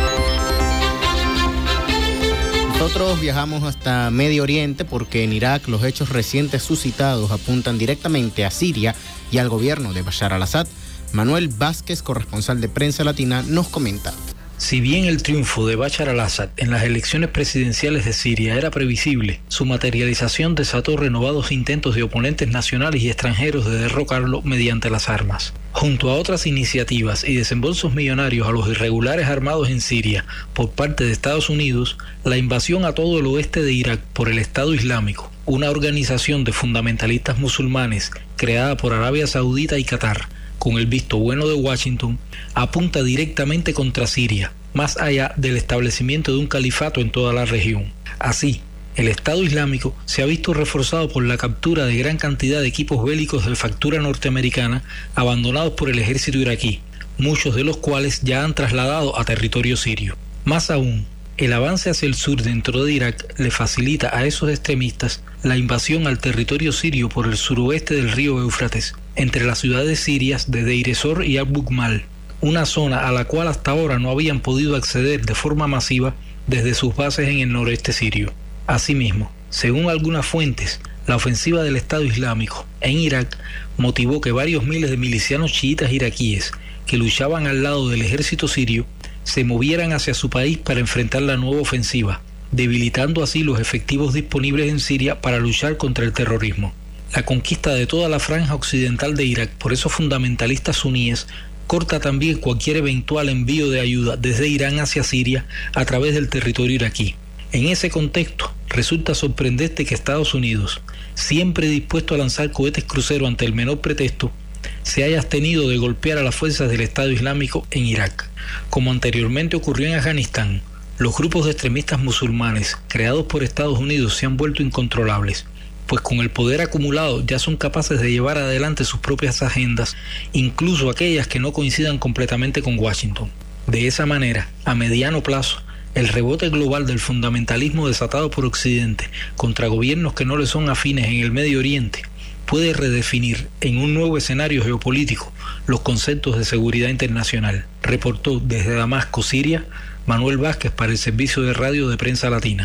Nosotros viajamos hasta Medio Oriente porque en Irak los hechos recientes suscitados apuntan directamente a Siria y al gobierno de Bashar al-Assad. Manuel Vázquez, corresponsal de Prensa Latina, nos comenta. Si bien el triunfo de Bashar al-Assad en las elecciones presidenciales de Siria era previsible, su materialización desató renovados intentos de oponentes nacionales y extranjeros de derrocarlo mediante las armas. Junto a otras iniciativas y desembolsos millonarios a los irregulares armados en Siria por parte de Estados Unidos, la invasión a todo el oeste de Irak por el Estado Islámico, una organización de fundamentalistas musulmanes creada por Arabia Saudita y Qatar, con el visto bueno de Washington, apunta directamente contra Siria, más allá del establecimiento de un califato en toda la región. Así, el Estado Islámico se ha visto reforzado por la captura de gran cantidad de equipos bélicos de factura norteamericana abandonados por el ejército iraquí, muchos de los cuales ya han trasladado a territorio sirio. Más aún, el avance hacia el sur dentro de Irak le facilita a esos extremistas la invasión al territorio sirio por el suroeste del río Éufrates, entre las ciudades sirias de Deir ez-Zor y Al-Bukmal, una zona a la cual hasta ahora no habían podido acceder de forma masiva desde sus bases en el noreste sirio. Asimismo, según algunas fuentes, la ofensiva del Estado Islámico en Irak motivó que varios miles de milicianos chiitas iraquíes que luchaban al lado del ejército sirio se movieran hacia su país para enfrentar la nueva ofensiva, debilitando así los efectivos disponibles en Siria para luchar contra el terrorismo. La conquista de toda la franja occidental de Irak por esos fundamentalistas suníes corta también cualquier eventual envío de ayuda desde Irán hacia Siria a través del territorio iraquí. En ese contexto, resulta sorprendente que Estados Unidos, siempre dispuesto a lanzar cohetes crucero ante el menor pretexto, se haya abstenido de golpear a las fuerzas del Estado Islámico en Irak. Como anteriormente ocurrió en Afganistán, los grupos de extremistas musulmanes creados por Estados Unidos se han vuelto incontrolables, pues con el poder acumulado ya son capaces de llevar adelante sus propias agendas, incluso aquellas que no coincidan completamente con Washington. De esa manera, a mediano plazo, el rebote global del fundamentalismo desatado por Occidente contra gobiernos que no le son afines en el Medio Oriente puede redefinir en un nuevo escenario geopolítico los conceptos de seguridad internacional. Reportó desde Damasco, Siria, Manuel Vázquez para el Servicio de Radio de Prensa Latina.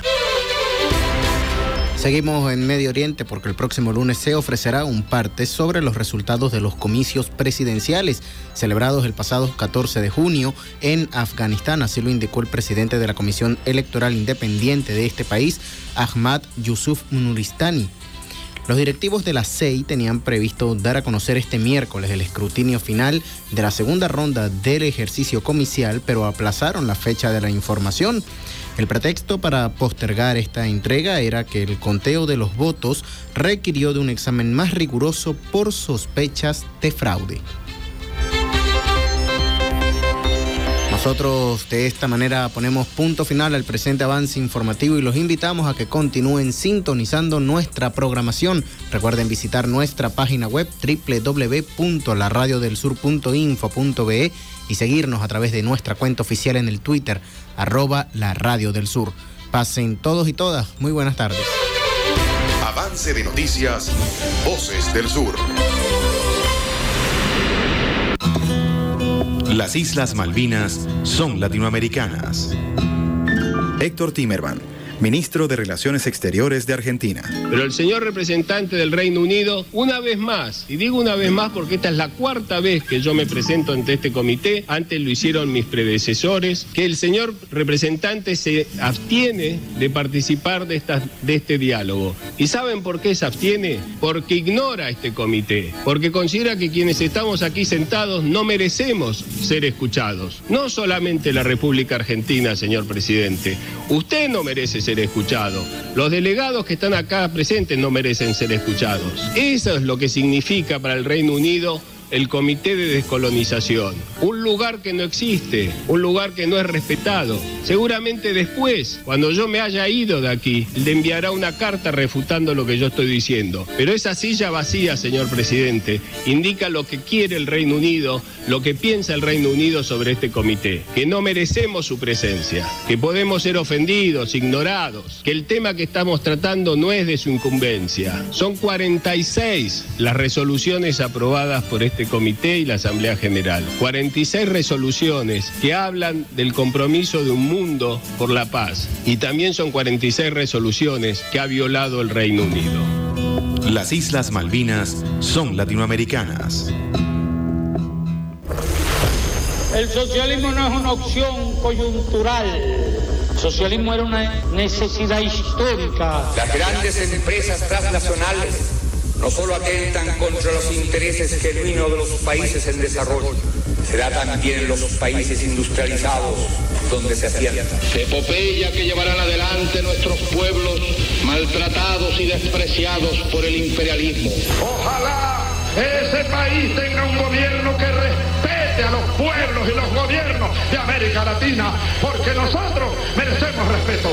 Seguimos en Medio Oriente porque el próximo lunes se ofrecerá un parte sobre los resultados de los comicios presidenciales celebrados el pasado 14 de junio en Afganistán. Así lo indicó el presidente de la Comisión Electoral Independiente de este país, Ahmad Yusuf Nuristani. Los directivos de la CEI tenían previsto dar a conocer este miércoles el escrutinio final de la segunda ronda del ejercicio comicial, pero aplazaron la fecha de la información. El pretexto para postergar esta entrega era que el conteo de los votos requirió de un examen más riguroso por sospechas de fraude. Nosotros de esta manera ponemos punto final al presente avance informativo y los invitamos a que continúen sintonizando nuestra programación. Recuerden visitar nuestra página web www.laradiodelsur.info.be y seguirnos a través de nuestra cuenta oficial en el Twitter, @LaRadioDelSur. Pasen todos y todas muy buenas tardes. Avance de noticias, Voces del Sur. Las Islas Malvinas son latinoamericanas. Héctor Timerman, ministro de Relaciones Exteriores de Argentina. Pero el señor representante del Reino Unido, una vez más, y digo una vez más porque esta es la cuarta vez que yo me presento ante este comité, antes lo hicieron mis predecesores, que el señor representante se abstiene de participar de este diálogo. ¿Y saben por qué se abstiene? Porque ignora este comité, porque considera que quienes estamos aquí sentados no merecemos ser escuchados. No solamente la República Argentina, señor presidente, usted no merece ser escuchado. Los delegados que están acá presentes no merecen ser escuchados. Eso es lo que significa para el Reino Unido el Comité de Descolonización. Un lugar que no existe, un lugar que no es respetado. Seguramente después, cuando yo me haya ido de aquí, le enviará una carta refutando lo que yo estoy diciendo. Pero esa silla vacía, señor presidente, indica lo que quiere el Reino Unido, lo que piensa el Reino Unido sobre este comité. Que no merecemos su presencia, que podemos ser ofendidos, ignorados, que el tema que estamos tratando no es de su incumbencia. Son 46 las resoluciones aprobadas por este comité y la Asamblea General. 46 resoluciones que hablan del compromiso de un mundo por la paz. Y también son 46 resoluciones que ha violado el Reino Unido. Las Islas Malvinas son latinoamericanas. El socialismo no es una opción coyuntural. El socialismo era una necesidad histórica. Las grandes empresas transnacionales no solo atentan contra los intereses genuinos de los países en desarrollo, será también en los países industrializados donde se asientan. Epopeya que llevarán adelante nuestros pueblos maltratados y despreciados por el imperialismo. Ojalá ese país tenga un gobierno que respete a los pueblos y los gobiernos de América Latina, porque nosotros merecemos respeto.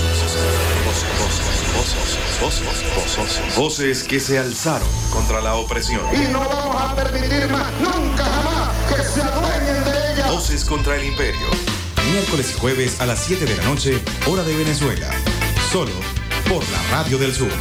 Voces que se alzaron contra la opresión. Y no vamos a permitir más, nunca jamás, que se adueñen de ella. Voces contra el imperio. Miércoles y jueves a las 7 de la noche, hora de Venezuela. Solo por la Radio del Sur.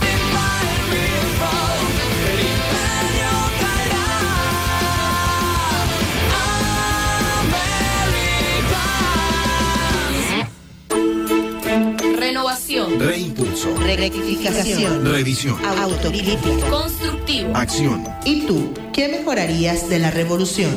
Renovación. Reimpulso. Rectificación. Revisión. Autocrítica. Constructivo. Acción. ¿Y tú qué mejorarías de la revolución?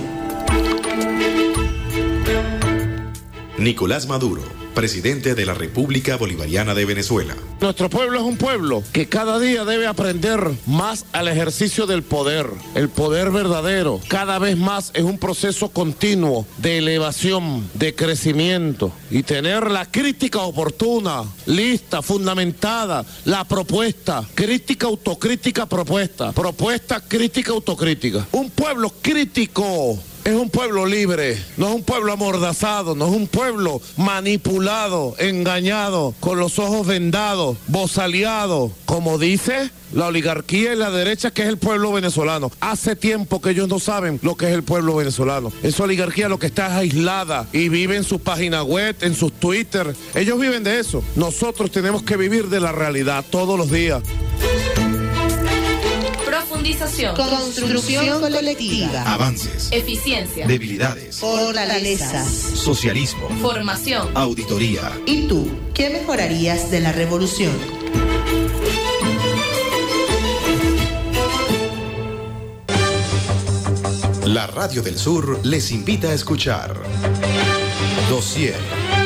Nicolás Maduro, presidente de la República Bolivariana de Venezuela. Nuestro pueblo es un pueblo que cada día debe aprender más al ejercicio del poder, el poder verdadero. Cada vez más es un proceso continuo de elevación, de crecimiento y tener la crítica oportuna, lista, fundamentada, la propuesta, crítica, autocrítica, propuesta, crítica, autocrítica. Un pueblo crítico es un pueblo libre, no es un pueblo amordazado, no es un pueblo manipulado, engañado, con los ojos vendados, bozaleado, como dice la oligarquía y la derecha, que es el pueblo venezolano. Hace tiempo que ellos no saben lo que es el pueblo venezolano. Esa oligarquía lo que está es aislada y vive en su página web, en sus Twitter. Ellos viven de eso. Nosotros tenemos que vivir de la realidad todos los días. Profundización. Construcción colectiva. Avances. Eficiencia. Debilidades. Fortalezas. Socialismo. Formación. Auditoría. ¿Y tú qué mejorarías de la revolución? La Radio del Sur les invita a escuchar Dossier.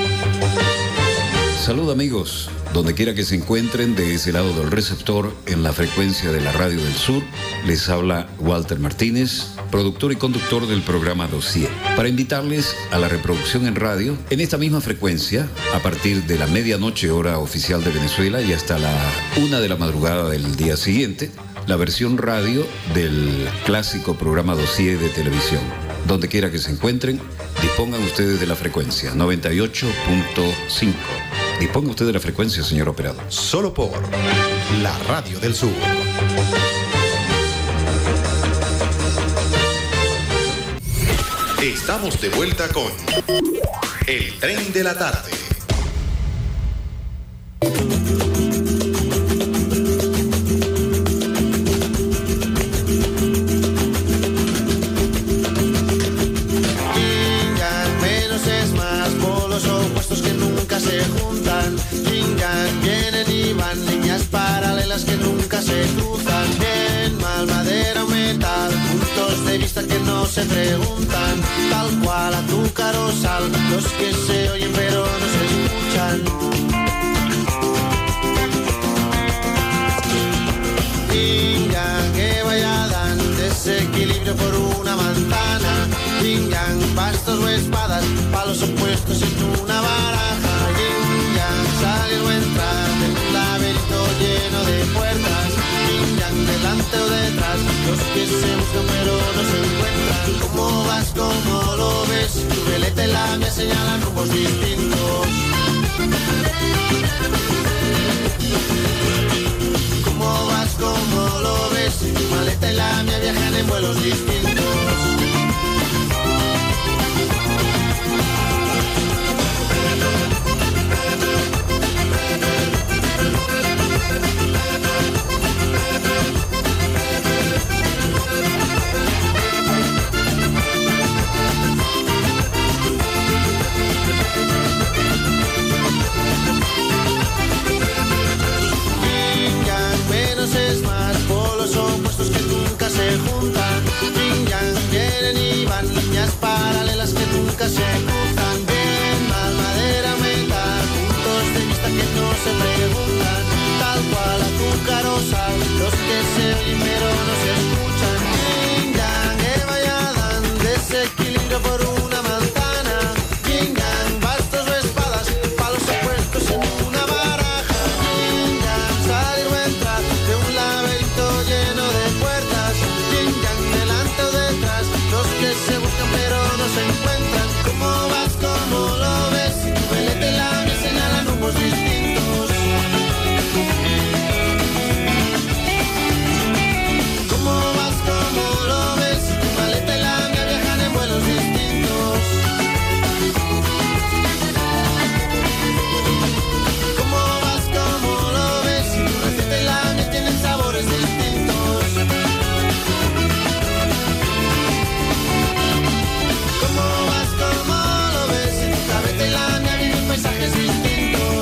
Salud amigos, donde quiera que se encuentren de ese lado del receptor en la frecuencia de la Radio del Sur, les habla Walter Martínez, productor y conductor del programa Dossier, para invitarles a la reproducción en radio en esta misma frecuencia a partir de la medianoche hora oficial de Venezuela y hasta la 1 de la madrugada del día siguiente, la versión radio del clásico programa Dossier de televisión. Donde quiera que se encuentren, dispongan ustedes de la frecuencia 98.5. Disponga usted de la frecuencia, señor operador. Solo por la Radio del Sur. Estamos de vuelta con El Tren de la Tarde. Menos es más, polos opuestos que nunca se juntan. Chingan, se preguntan, tal cual azúcar o sal, los que se oyen pero no se escuchan. Yin yang, que vaya dan desequilibrio por una manzana. Yin yang, bastos o espadas, palos opuestos en una baraja. Yin yang, salir o entrar en un laberinto lleno de puertas. Yin yang, delante o detrás, los que se buscan pero no se encuentran. ¿Cómo vas? ¿Cómo lo ves? Tu veleta y la mía señalan rumbos distintos. ¿Cómo vas? ¿Cómo lo ves? Tu maleta y la mía viajan en vuelos distintos. Es más, polos opuestos que nunca se juntan. Yin yang, vienen y van, líneas paralelas que nunca se cruzan. Bien, mal, madera, metal, puntos de vista que no se preguntan. Tal cual azúcar o sal, los que se oyen pero no se escuchan. Yin yang, Eva y Adán, desequilibrio por una manzana. Yin yang, bastos o espadas, palos opuestos en una baraja. Yin yang, salir o entrar de un laberinto lleno de puertas. Yin yang, delante o detrás, los que se buscan pero no se encuentran. ¿Cómo vas? ¿Cómo lo ves? Si tu veleta y la mía señalan rumbos distintos. ¿Cómo vas? ¿Cómo lo ves? Si tu maleta y la mía viajan en vuelos distintos. ¿Cómo vas? ¿Cómo lo ves? Si tu receta y la mía tienen sabores distintos. ¿Cómo vas? ¿Cómo lo ves? Si tu cabeza y la mía viven paisajes distintos.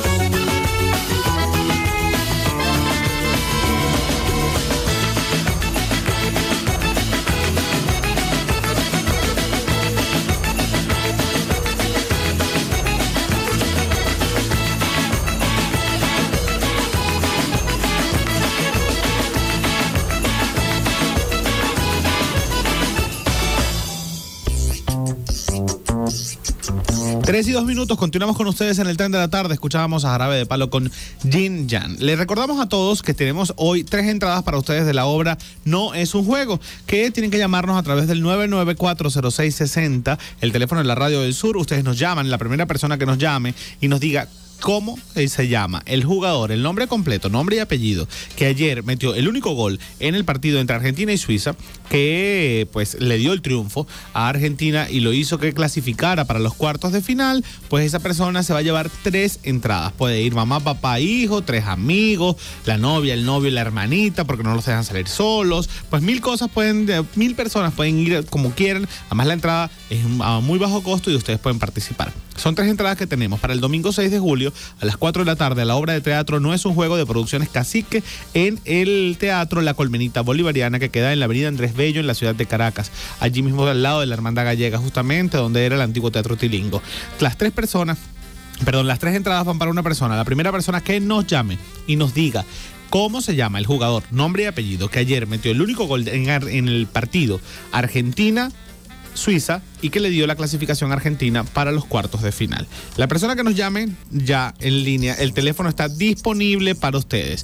Tres y 2 minutos, continuamos con ustedes en el tren de la tarde. Escuchábamos a Jarabe de Palo con Yin Yang. Les recordamos a todos que tenemos hoy 3 entradas para ustedes de la obra No es un juego, que tienen que llamarnos a través del 994-0660, el teléfono de la Radio del Sur. Ustedes nos llaman, la primera persona que nos llame y nos diga cómo se llama el jugador, el nombre completo, nombre y apellido, que ayer metió el único gol en el partido entre Argentina y Suiza, que pues le dio el triunfo a Argentina y lo hizo que clasificara para los cuartos de final. Pues esa persona se va a llevar 3 entradas. Puede ir mamá, papá, hijo, 3 amigos, la novia, el novio y la hermanita, porque no los dejan salir solos. Pues 1000 personas pueden ir como quieran. Además la entrada es a muy bajo costo y ustedes pueden participar. Son 3 entradas que tenemos para el domingo 6 de julio a las 4 de la tarde a la obra de teatro No es un juego, de Producciones Cacique, en el Teatro La Colmenita Bolivariana, que queda en la avenida Andrés Bello, en la ciudad de Caracas, allí mismo al lado de la Hermandad Gallega, justamente donde era el antiguo Teatro Tilingo. Las 3 entradas van para una persona. La primera persona que nos llame y nos diga cómo se llama el jugador, nombre y apellido, que ayer metió el único gol en el partido Argentina-Suiza y que le dio la clasificación a Argentina para los cuartos de final. La persona que nos llame ya en línea, el teléfono está disponible para ustedes.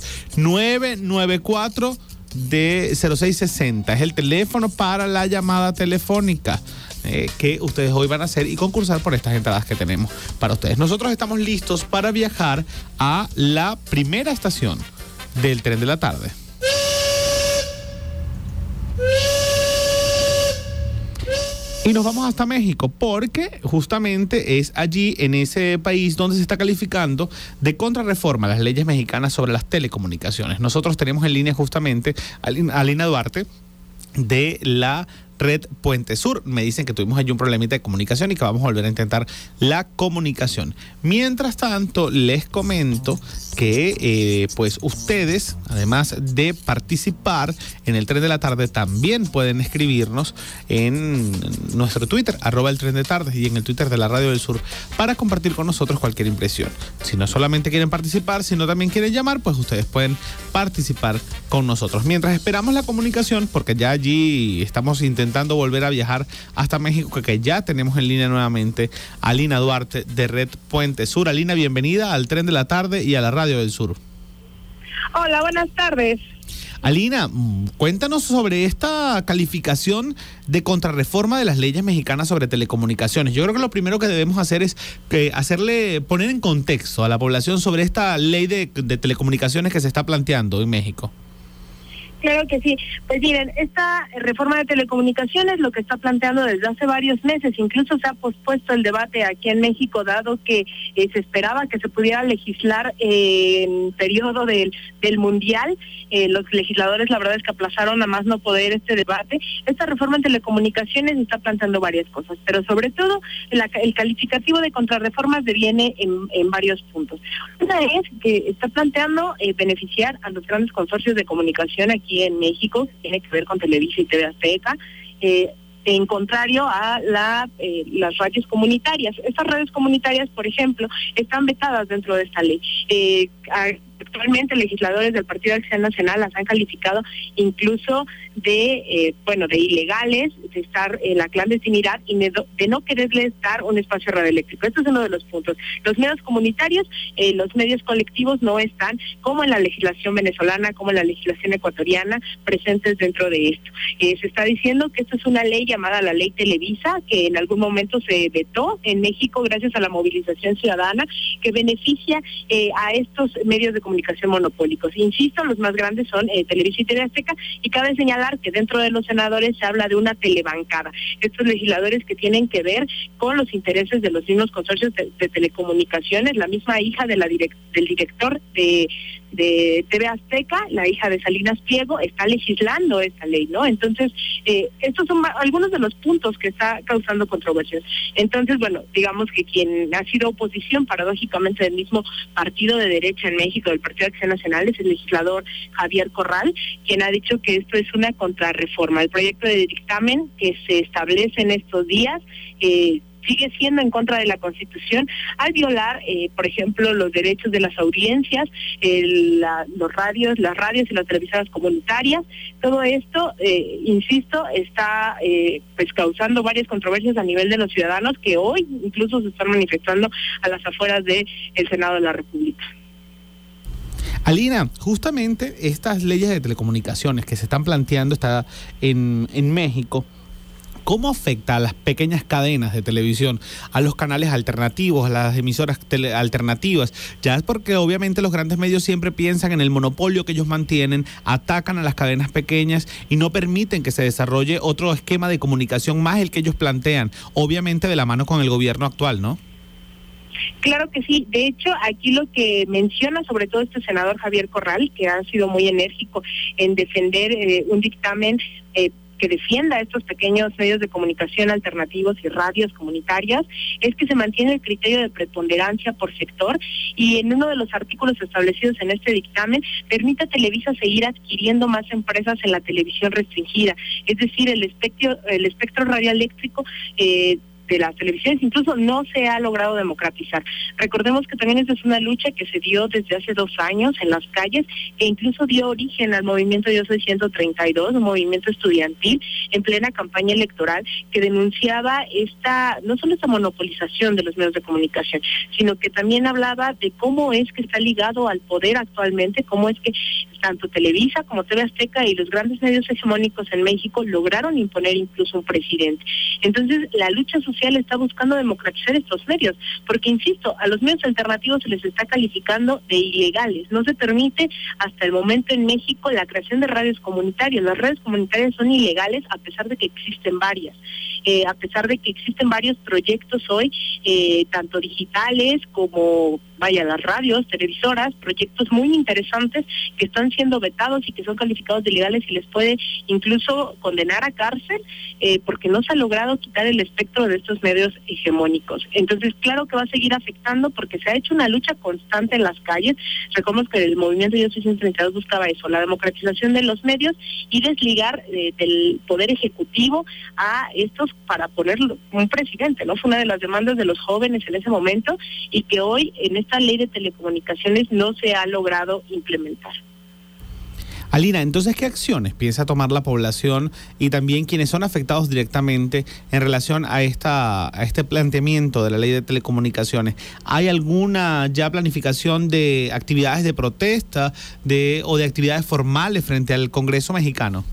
994 de 0660 es el teléfono para la llamada telefónica que ustedes hoy van a hacer y concursar por estas entradas que tenemos para ustedes. Nosotros estamos listos para viajar a la primera estación del tren de la tarde. Y nos vamos hasta México porque justamente es allí, en ese país, donde se está calificando de contrarreforma las leyes mexicanas sobre las telecomunicaciones. Nosotros tenemos en línea justamente a Lina Duarte de la Red Puente Sur. Me dicen que tuvimos allí un problemita de comunicación y que vamos a volver a intentar la comunicación. Mientras tanto, les comento que pues ustedes, además de participar en el Tren de la Tarde, también pueden escribirnos en nuestro Twitter, @eltrendetardes, y en el Twitter de la Radio del Sur, para compartir con nosotros cualquier impresión. Si no solamente quieren participar, sino también quieren llamar, pues ustedes pueden participar con nosotros. Mientras esperamos la comunicación, porque ya allí estamos intentando volver a viajar hasta México, que ya tenemos en línea nuevamente a Alina Duarte de Red Puente Sur. Alina, bienvenida al Tren de la Tarde y a la Radio del Sur. Hola, buenas tardes. Alina, cuéntanos sobre esta calificación de contrarreforma de las leyes mexicanas sobre telecomunicaciones. Yo creo que lo primero que debemos hacer es poner en contexto a la población sobre esta ley de telecomunicaciones que se está planteando en México. Claro que sí. Pues miren, esta reforma de telecomunicaciones lo que está planteando desde hace varios meses, incluso se ha pospuesto el debate aquí en México, dado que se esperaba que se pudiera legislar en periodo del Mundial. Los legisladores, la verdad es que aplazaron a más no poder este debate. Esta reforma en telecomunicaciones está planteando varias cosas, pero sobre todo el calificativo de contrarreformas deviene en varios puntos. Una es que está planteando beneficiar a los grandes consorcios de comunicación aquí en México, que tiene que ver con Televisa y TV Azteca, en contrario a las radios comunitarias. Estas radios comunitarias, por ejemplo, están vetadas dentro de esta ley. Actualmente legisladores del Partido de Acción Nacional las han calificado incluso de ilegales, de estar en la clandestinidad y de no quererles dar un espacio radioeléctrico. Este es uno de los puntos. Los medios comunitarios, los medios colectivos no están, como en la legislación venezolana, como en la legislación ecuatoriana, presentes dentro de esto. Se está diciendo que esto es una ley llamada la Ley Televisa, que en algún momento se vetó en México gracias a la movilización ciudadana, que beneficia a estos medios de comunicación monopólicos. Insisto, los más grandes son Televisa y TV Azteca, y cabe señalar que dentro de los senadores se habla de una telebancada. Estos legisladores que tienen que ver con los intereses de los mismos consorcios de telecomunicaciones. La misma hija de del director de TV Azteca, la hija de Salinas Pliego, está legislando esta ley, ¿no? Entonces, estos son algunos de los puntos que está causando controversias. Entonces, bueno, digamos que quien ha sido oposición, paradójicamente, del mismo partido de derecha en México, del Partido de Acción Nacional, es el legislador Javier Corral, quien ha dicho que esto es una contrarreforma. El proyecto de dictamen que se establece en estos días sigue siendo en contra de la Constitución al violar, por ejemplo, los derechos de las audiencias, las radios y las televisoras comunitarias. Todo esto, insisto, está causando varias controversias a nivel de los ciudadanos, que hoy incluso se están manifestando a las afueras del Senado de la República. Alina, justamente estas leyes de telecomunicaciones que se están planteando en México, ¿cómo afecta a las pequeñas cadenas de televisión, a los canales alternativos, a las emisoras alternativas? Ya es porque obviamente los grandes medios siempre piensan en el monopolio que ellos mantienen, atacan a las cadenas pequeñas y no permiten que se desarrolle otro esquema de comunicación más el que ellos plantean, obviamente de la mano con el gobierno actual, ¿no? Claro que sí. De hecho, aquí lo que menciona sobre todo este senador Javier Corral, que ha sido muy enérgico en defender un dictamen que defienda a estos pequeños medios de comunicación alternativos y radios comunitarias, es que se mantiene el criterio de preponderancia por sector, y en uno de los artículos establecidos en este dictamen permite a Televisa seguir adquiriendo más empresas en la televisión restringida, es decir, el espectro radioeléctrico de las televisiones incluso no se ha logrado democratizar. Recordemos que también esta es una lucha que se dio desde hace 2 años en las calles, que incluso dio origen al movimiento Yo Soy 132, un movimiento estudiantil en plena campaña electoral, que denunciaba no solo esta monopolización de los medios de comunicación, sino que también hablaba de cómo es que está ligado al poder actualmente, cómo es que tanto Televisa como TV Azteca y los grandes medios hegemónicos en México lograron imponer incluso un presidente. Entonces, la lucha social está buscando democratizar estos medios, porque, insisto, a los medios alternativos se les está calificando de ilegales. No se permite hasta el momento en México la creación de radios comunitarias. Las redes comunitarias son ilegales a pesar de que existen varias. A pesar de que existen varios proyectos hoy, tanto digitales como las radios, televisoras, proyectos muy interesantes que están siendo vetados y que son calificados de ilegales y les puede incluso condenar a cárcel porque no se ha logrado quitar el espectro de estos medios hegemónicos. Entonces, claro que va a seguir afectando porque se ha hecho una lucha constante en las calles. Recordemos que el movimiento Yo Soy 132 buscaba eso, la democratización de los medios y desligar del poder ejecutivo a estos para poner un presidente, ¿no? Fue una de las demandas de los jóvenes en ese momento y que hoy en esta ley de telecomunicaciones no se ha logrado implementar. Alina, entonces, ¿qué acciones piensa tomar la población y también quienes son afectados directamente en relación a este planteamiento de la ley de telecomunicaciones? ¿Hay alguna ya planificación de actividades de protesta o de actividades formales frente al Congreso mexicano?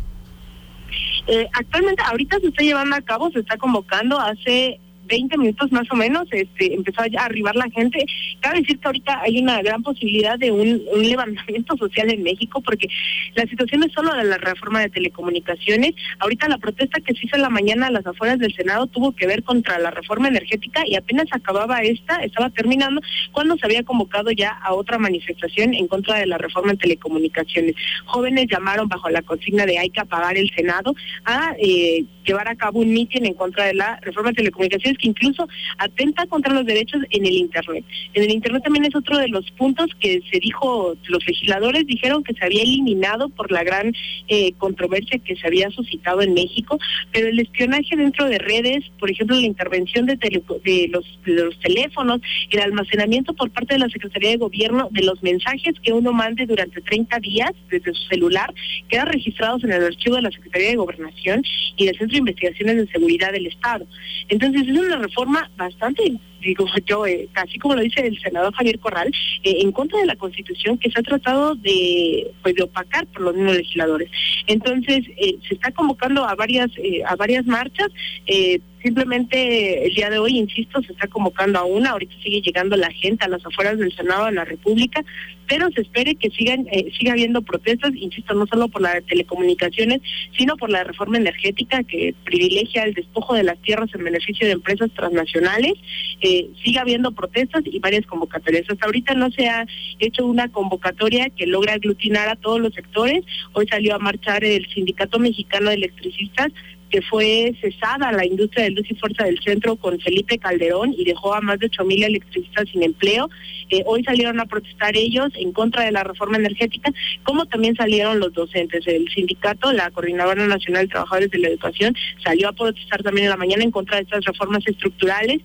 Actualmente, ahorita se está llevando a cabo, se está convocando hace 20 minutos más o menos, empezó a arribar la gente. Cabe decir que ahorita hay una gran posibilidad de un levantamiento social en México, porque la situación es solo de la reforma de telecomunicaciones. Ahorita la protesta que se hizo en la mañana a las afueras del Senado tuvo que ver contra la reforma energética y apenas acababa estaba terminando, cuando se había convocado ya a otra manifestación en contra de la reforma en telecomunicaciones. Jóvenes llamaron bajo la consigna de hay que apagar el Senado a llevar a cabo un mitin en contra de la reforma de telecomunicaciones, que incluso atenta contra los derechos en el Internet. En el Internet también es otro de los puntos que se dijo, los legisladores dijeron que se había eliminado por la gran controversia que se había suscitado en México, pero el espionaje dentro de redes, por ejemplo, la intervención de los teléfonos, el almacenamiento por parte de la Secretaría de Gobierno de los mensajes que uno mande durante 30 días desde su celular, quedan registrados en el archivo de la Secretaría de Gobernación y del Centro de Investigaciones de Seguridad del Estado. Entonces, es una reforma bastante, digo yo, casi como lo dice el senador Javier Corral, en contra de la Constitución, que se ha tratado de opacar por los mismos legisladores. Entonces, se está convocando a varias marchas. Simplemente el día de hoy, insisto, se está convocando a una, ahorita sigue llegando la gente a las afueras del Senado de la República, pero se espere que siga habiendo protestas, insisto, no solo por las telecomunicaciones, sino por la reforma energética que privilegia el despojo de las tierras en beneficio de empresas transnacionales. Sigue habiendo protestas y varias convocatorias. Hasta ahorita no se ha hecho una convocatoria que logre aglutinar a todos los sectores. Hoy salió a marchar el Sindicato Mexicano de Electricistas, que fue cesada la industria de luz y fuerza del centro con Felipe Calderón y dejó a más de 8,000 electricistas sin empleo. Hoy salieron a protestar ellos en contra de la reforma energética, como también salieron los docentes. El sindicato, la Coordinadora Nacional de Trabajadores de la Educación, salió a protestar también en la mañana en contra de estas reformas estructurales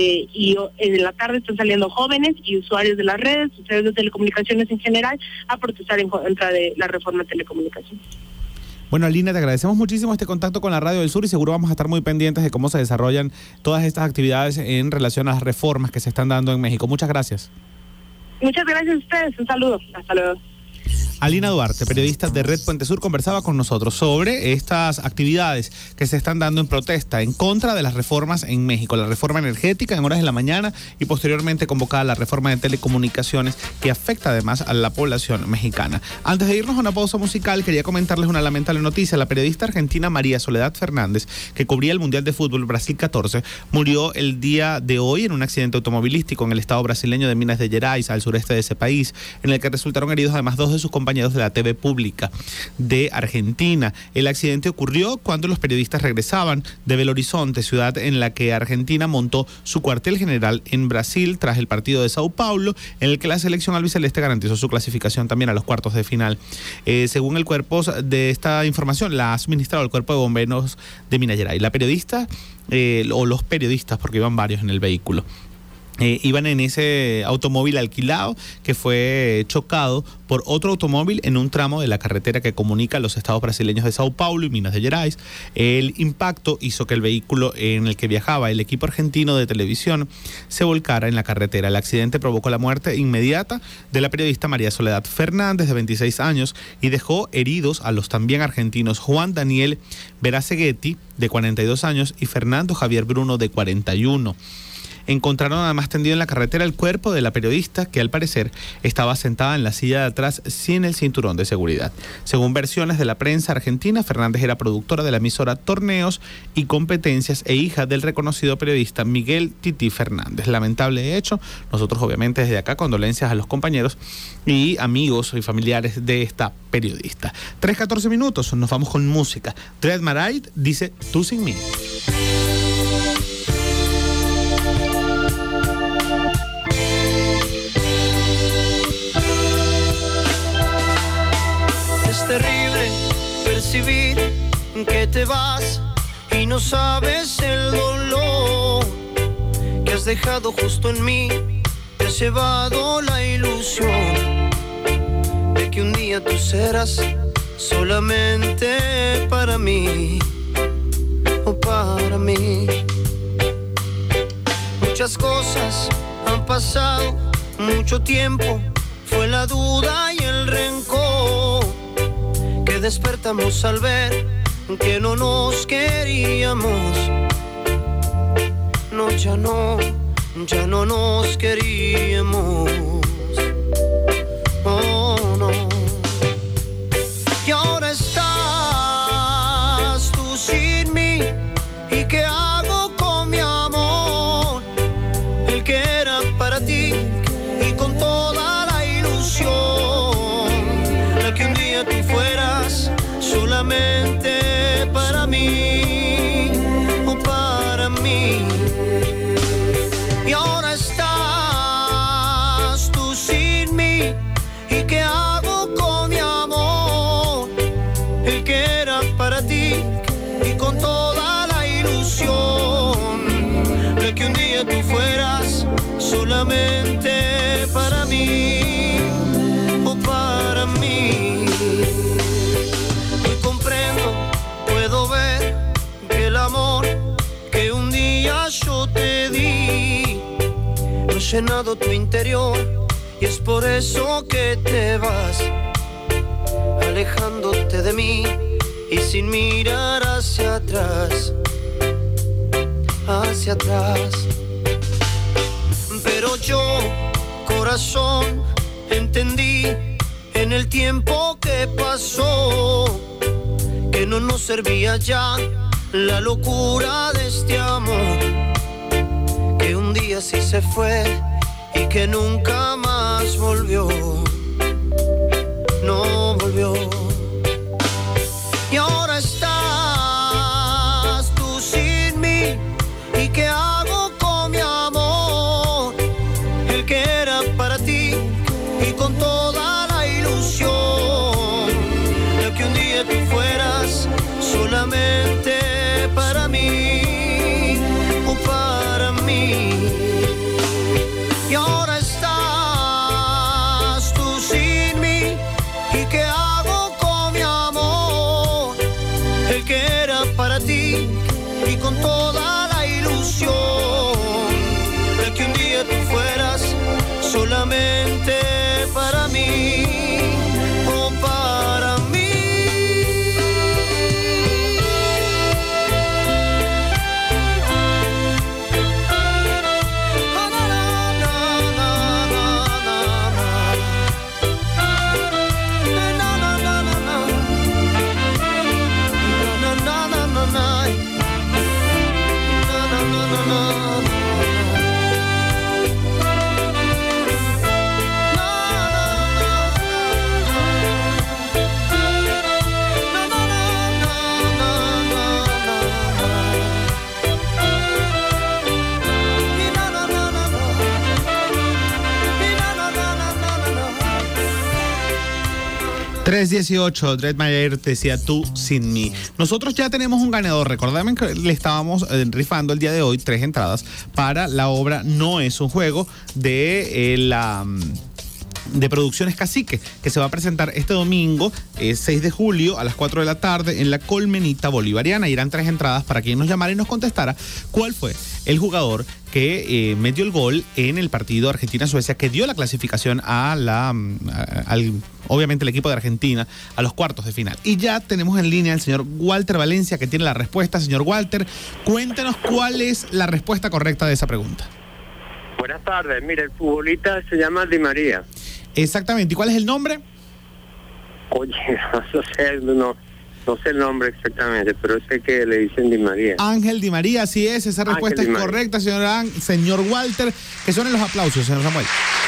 y en la tarde están saliendo jóvenes y usuarios de las redes, usuarios de telecomunicaciones en general, a protestar en contra de la reforma de telecomunicaciones. Bueno, Alina, te agradecemos muchísimo este contacto con la Radio del Sur y seguro vamos a estar muy pendientes de cómo se desarrollan todas estas actividades en relación a las reformas que se están dando en México. Muchas gracias. Muchas gracias a ustedes. Un saludo. Hasta luego. Alina Duarte, periodista de Red Puente Sur, conversaba con nosotros sobre estas actividades que se están dando en protesta en contra de las reformas en México, la reforma energética en horas de la mañana y posteriormente convocada la reforma de telecomunicaciones que afecta además a la población mexicana. Antes de irnos a una pausa musical, quería comentarles una lamentable noticia. La periodista argentina María Soledad Fernández, que cubría el Mundial de Fútbol Brasil 14, murió el día de hoy en un accidente automovilístico en el estado brasileño de Minas Gerais, al sureste de ese país, en el que resultaron heridos además dos de sus compañeros de la TV pública de Argentina. El accidente ocurrió cuando los periodistas regresaban de Belo Horizonte, ciudad en la que Argentina montó su cuartel general en Brasil tras el partido de Sao Paulo, en el que la selección albiceleste garantizó su clasificación también a los cuartos de final. Según el cuerpo de esta información, la ha administrado el Cuerpo de Bomberos de Minas Gerais. La periodista, o los periodistas, porque iban varios en el vehículo, iban en ese automóvil alquilado que fue chocado por otro automóvil en un tramo de la carretera que comunica los estados brasileños de Sao Paulo y Minas Gerais. El impacto hizo que el vehículo en el que viajaba el equipo argentino de televisión se volcara en la carretera. El accidente provocó la muerte inmediata de la periodista María Soledad Fernández, de 26 años, y dejó heridos a los también argentinos Juan Daniel Veraceghetti, de 42 años, y Fernando Javier Bruno, de 41. encontraron además tendido en la carretera el cuerpo de la periodista que al parecer estaba sentada en la silla de atrás sin el cinturón de seguridad. Según versiones de la prensa argentina, Fernández era productora de la emisora Torneos y Competencias e hija del reconocido periodista Miguel Tití Fernández. Lamentable hecho. Nosotros obviamente desde acá condolencias a los compañeros y amigos y familiares de esta periodista. 3:14 minutos, nos vamos con música. Dread Marais dice Tú sin mí. Es terrible percibir que te vas y no sabes el dolor que has dejado justo en mí. Te has llevado la ilusión de que un día tú serás solamente para mí o para mí. Muchas cosas han pasado, mucho tiempo, fue la duda y el rencor que despertamos al ver que no nos queríamos. No, ya no nos queríamos. Oh, no. Y ahora estás tú sin mí. ¿Y qué hago con mi amor? El que era para ti y con toda la ilusión, la que un día tú fueras solamente para mí o para mí. Y ahora estás tú sin mí. ¿Y qué hago con mi amor? El que era para ti y con toda la ilusión, de que un día tú fueras solamente para mí o para mí. Y comprendo, puedo ver que el amor que un día yo te di no ha llenado tu interior, y es por eso que te vas alejándote de mí y sin mirar hacia atrás, hacia atrás. Pero yo, corazón, entendí en el tiempo que pasó que no nos servía ya la locura de este amor, que un día sí se fue y que nunca más volvió, no volvió. Y ahora estás tú sin mí. ¿Y qué hago con mi amor? El que era para ti y con toda la ilusión, de que un día tú fueras solamente para mí o para mí. Y ahora estás tú sin mí. ¿Y qué hago con mi amor? El que era para ti y con toda la ilusión, de que un día tú fueras solamente para mí o para mí. $3.18, Dread Marais decía Tú sin mí. Nosotros ya tenemos un ganador. Recordadme que le estábamos rifando el día de hoy 3 entradas para la obra No es un juego de Producciones Cacique, que se va a presentar este domingo 6 de julio a las 4 de la tarde en la Colmenita Bolivariana. Irán 3 entradas para quien nos llamara y nos contestara cuál fue el jugador que metió el gol en el partido Argentina-Suecia, que dio la clasificación obviamente el equipo de Argentina a los cuartos de final. Y ya tenemos en línea al señor Walter Valencia, que tiene la respuesta. Señor Walter, cuéntenos cuál es la respuesta correcta de esa pregunta. Buenas tardes. Mire, el futbolista se llama Di María. Exactamente. ¿Y cuál es el nombre? Oye, no sé el nombre exactamente, pero sé que le dicen Di María. Ángel Di María, así es. Esa respuesta es correcta, señor Walter. Que suenen los aplausos, señor Samuel.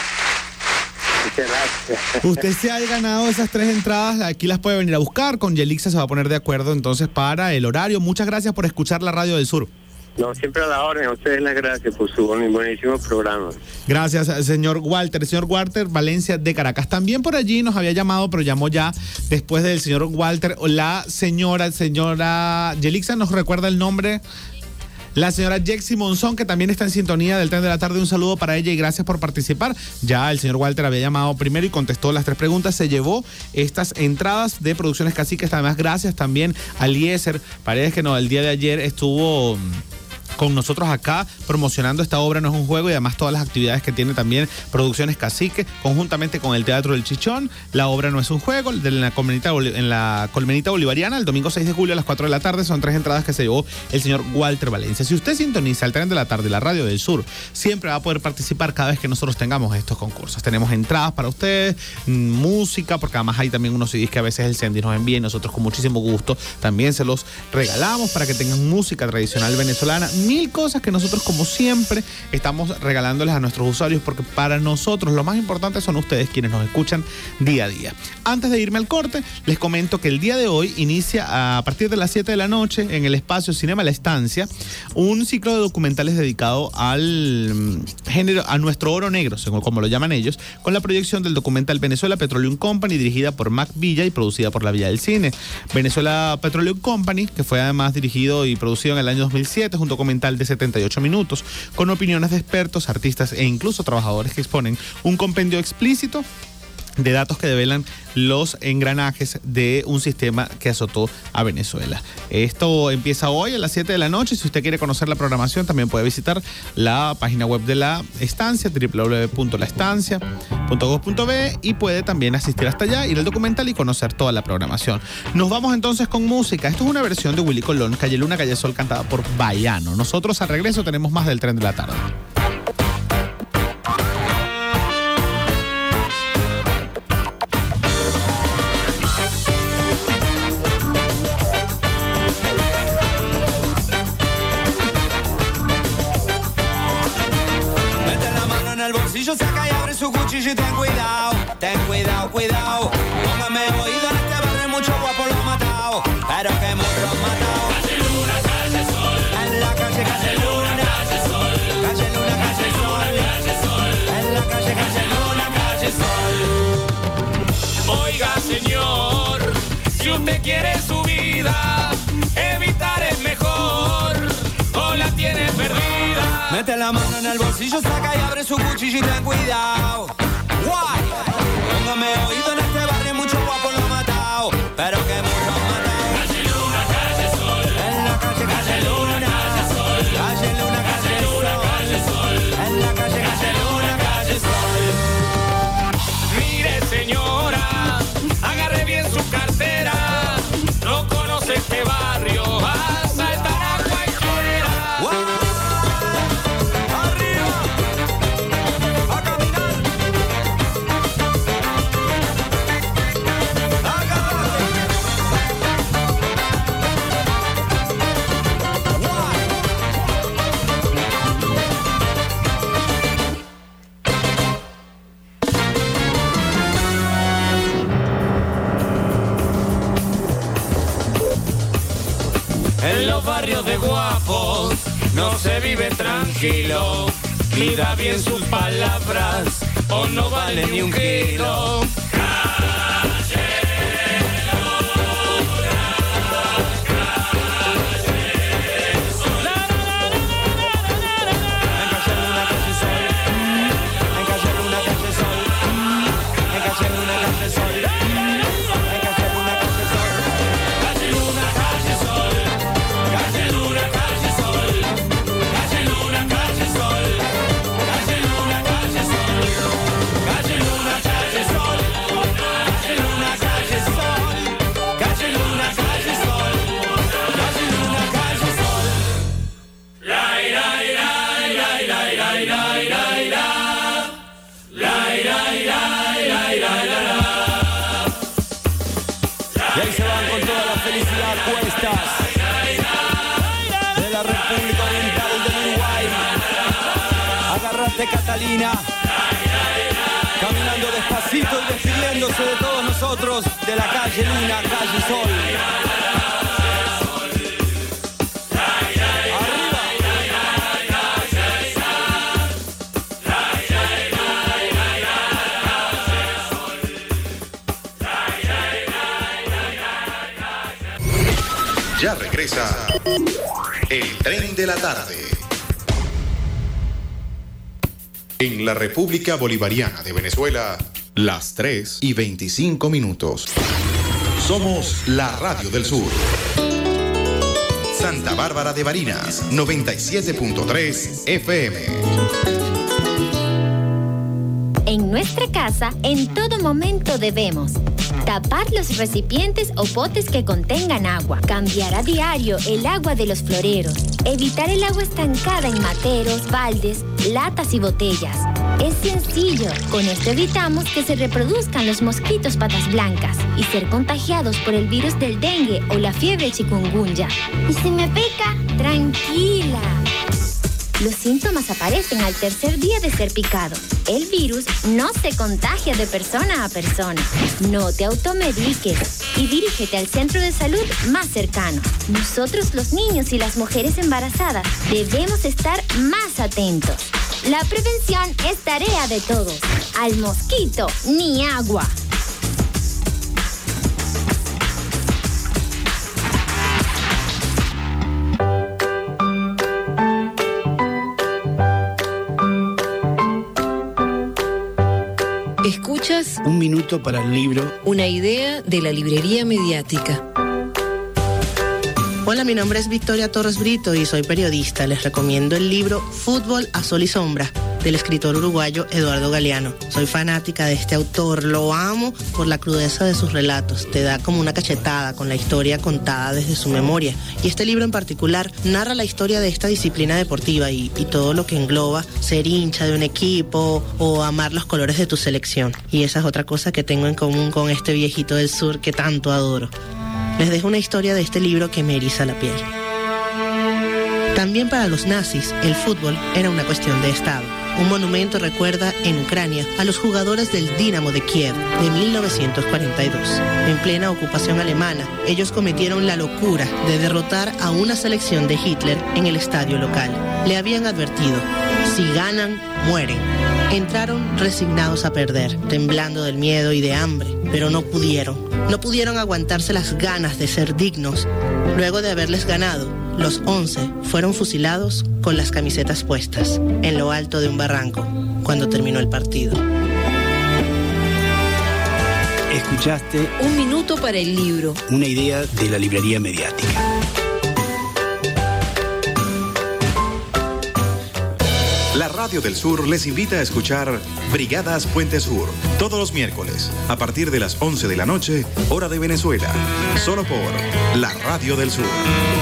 Muchas gracias. Usted se ha ganado esas 3 entradas, aquí las puede venir a buscar, con Yelixa se va a poner de acuerdo entonces para el horario. Muchas gracias por escuchar la Radio del Sur. No, siempre a la orden, a ustedes las gracias por su buenísimo programa. Gracias, señor Walter. Señor Walter Valencia de Caracas. También por allí nos había llamado, pero llamó ya después del señor Walter, la señora Yelixa, ¿nos recuerda el nombre? La señora Jexy Monzón, que también está en sintonía del Tren de la Tarde. Un saludo para ella y gracias por participar. Ya el señor Walter había llamado primero y contestó las 3 preguntas. Se llevó estas entradas de Producciones Caciques. Además, gracias también a Eliezer Paredes, que el día de ayer estuvo con nosotros acá promocionando esta obra No es un juego, y además todas las actividades que tiene también Producciones Cacique conjuntamente con el Teatro del Chichón. La obra No es un juego, en la Colmenita Bolivariana, el domingo 6 de julio a las 4 de la tarde. Son 3 entradas que se llevó el señor Walter Valencia. Si usted sintoniza el Tren de la Tarde, la Radio del Sur, siempre va a poder participar cada vez que nosotros tengamos estos concursos. Tenemos entradas para ustedes, música, porque además hay también unos CDs que a veces el Sendy nos envía y nosotros con muchísimo gusto también se los regalamos para que tengan música tradicional venezolana. 1000 cosas que nosotros, como siempre, estamos regalándoles a nuestros usuarios, porque para nosotros lo más importante son ustedes, quienes nos escuchan día a día. Antes de irme al corte, les comento que el día de hoy inicia a partir de las 7 de la noche en el espacio Cinema La Estancia un ciclo de documentales dedicado al género, a nuestro oro negro, según como lo llaman ellos, con la proyección del documental Venezuela Petroleum Company, dirigida por Mac Villa y producida por La Villa del Cine. Venezuela Petroleum Company, que fue además dirigido y producido en el año 2007, junto con de 78 minutos, con opiniones de expertos, artistas e incluso trabajadores que exponen un compendio explícito de datos que develan los engranajes de un sistema que azotó a Venezuela. Esto empieza hoy a las 7 de la noche. Si usted quiere conocer la programación, también puede visitar la página web de la estancia, www.laestancia.gov.be, y puede también asistir hasta allá, ir al documental y conocer toda la programación. Nos vamos entonces con música. Esto es una versión de Willy Colón, Calle Luna, Calle Sol, cantada por Baiano. Nosotros al regreso tenemos más del Tren de la Tarde. Saca y abre su cuchillo y ten cuidado, cuidado. Póngame oído, en este barrio mucho guapo lo han matado, pero que mucho han matado. Calle Luna, calle Sol, en la calle Luna, calle Sol, calle Luna, calle Sol, en la calle Luna, calle Sol. Oiga, señor, si usted quiere su vida, evitar es mejor, o la tiene perdida. Mete la mano en el bolsillo, saca y abre su cuchillo y ten cuidado. Guay. Póngame oído, en este barrio mucho guapo lo han matado, pero que mucho han matado. Calle Luna, calle Sol, en la calle Luna, calle Sol, calle Luna, calle Sol, en la calle Luna, calle Sol. Mire, señora, agarre bien su cartera, no conoce este barrio, vas a estar a cualquiera. En los barrios de guapos no se vive tranquilo. Mida bien sus palabras o no vale ni un kilo. Calle Luna, calle Sol. de Catalina, caminando despacito y despidiéndose de todos nosotros de la calle Luna, calle Sol. Ya regresa el tren de la tarde. En la República Bolivariana de Venezuela, las 3:25. Somos la Radio del Sur. Santa Bárbara de Barinas, 97.3 FM. En nuestra casa, en todo momento debemos tapar los recipientes o potes que contengan agua, cambiar a diario el agua de los floreros, evitar el agua estancada en materos, baldes, latas y botellas. Es sencillo, con esto evitamos que se reproduzcan los mosquitos patas blancas y ser contagiados por el virus del dengue o la fiebre chikungunya. ¿Y si me pica? Tranquila. Los síntomas aparecen al tercer día de ser picado. El virus no se contagia de persona a persona. No te automediques y dirígete al centro de salud más cercano. Nosotros, los niños y las mujeres embarazadas, debemos estar más atentos. La prevención es tarea de todos. Al mosquito, ni agua. Escuchas Un minuto para el libro. Una idea de la librería mediática. Hola, mi nombre es Victoria Torres Brito y soy periodista. Les recomiendo el libro Fútbol a Sol y Sombra, del escritor uruguayo Eduardo Galeano. Soy fanática de este autor, lo amo por la crudeza de sus relatos. Te da como una cachetada con la historia contada desde su memoria. Y este libro en particular narra la historia de esta disciplina deportiva y todo lo que engloba ser hincha de un equipo o amar los colores de tu selección. Y esa es otra cosa que tengo en común con este viejito del sur que tanto adoro. Les dejo una historia de este libro que me eriza la piel. También para los nazis, el fútbol era una cuestión de Estado. Un monumento recuerda en Ucrania a los jugadores del Dinamo de Kiev de 1942. En plena ocupación alemana, ellos cometieron la locura de derrotar a una selección de Hitler en el estadio local. Le habían advertido, si ganan, mueren. Entraron resignados a perder, temblando del miedo y de hambre, pero no pudieron. No pudieron aguantarse las ganas de ser dignos. Luego de haberles ganado, los 11 fueron fusilados con las camisetas puestas, en lo alto de un barranco, cuando terminó el partido. Escuchaste Un minuto para el libro. Una idea de la librería mediática. La Radio del Sur les invita a escuchar Brigadas Puente Sur, todos los miércoles, a partir de las 11 de la noche, hora de Venezuela, solo por la Radio del Sur.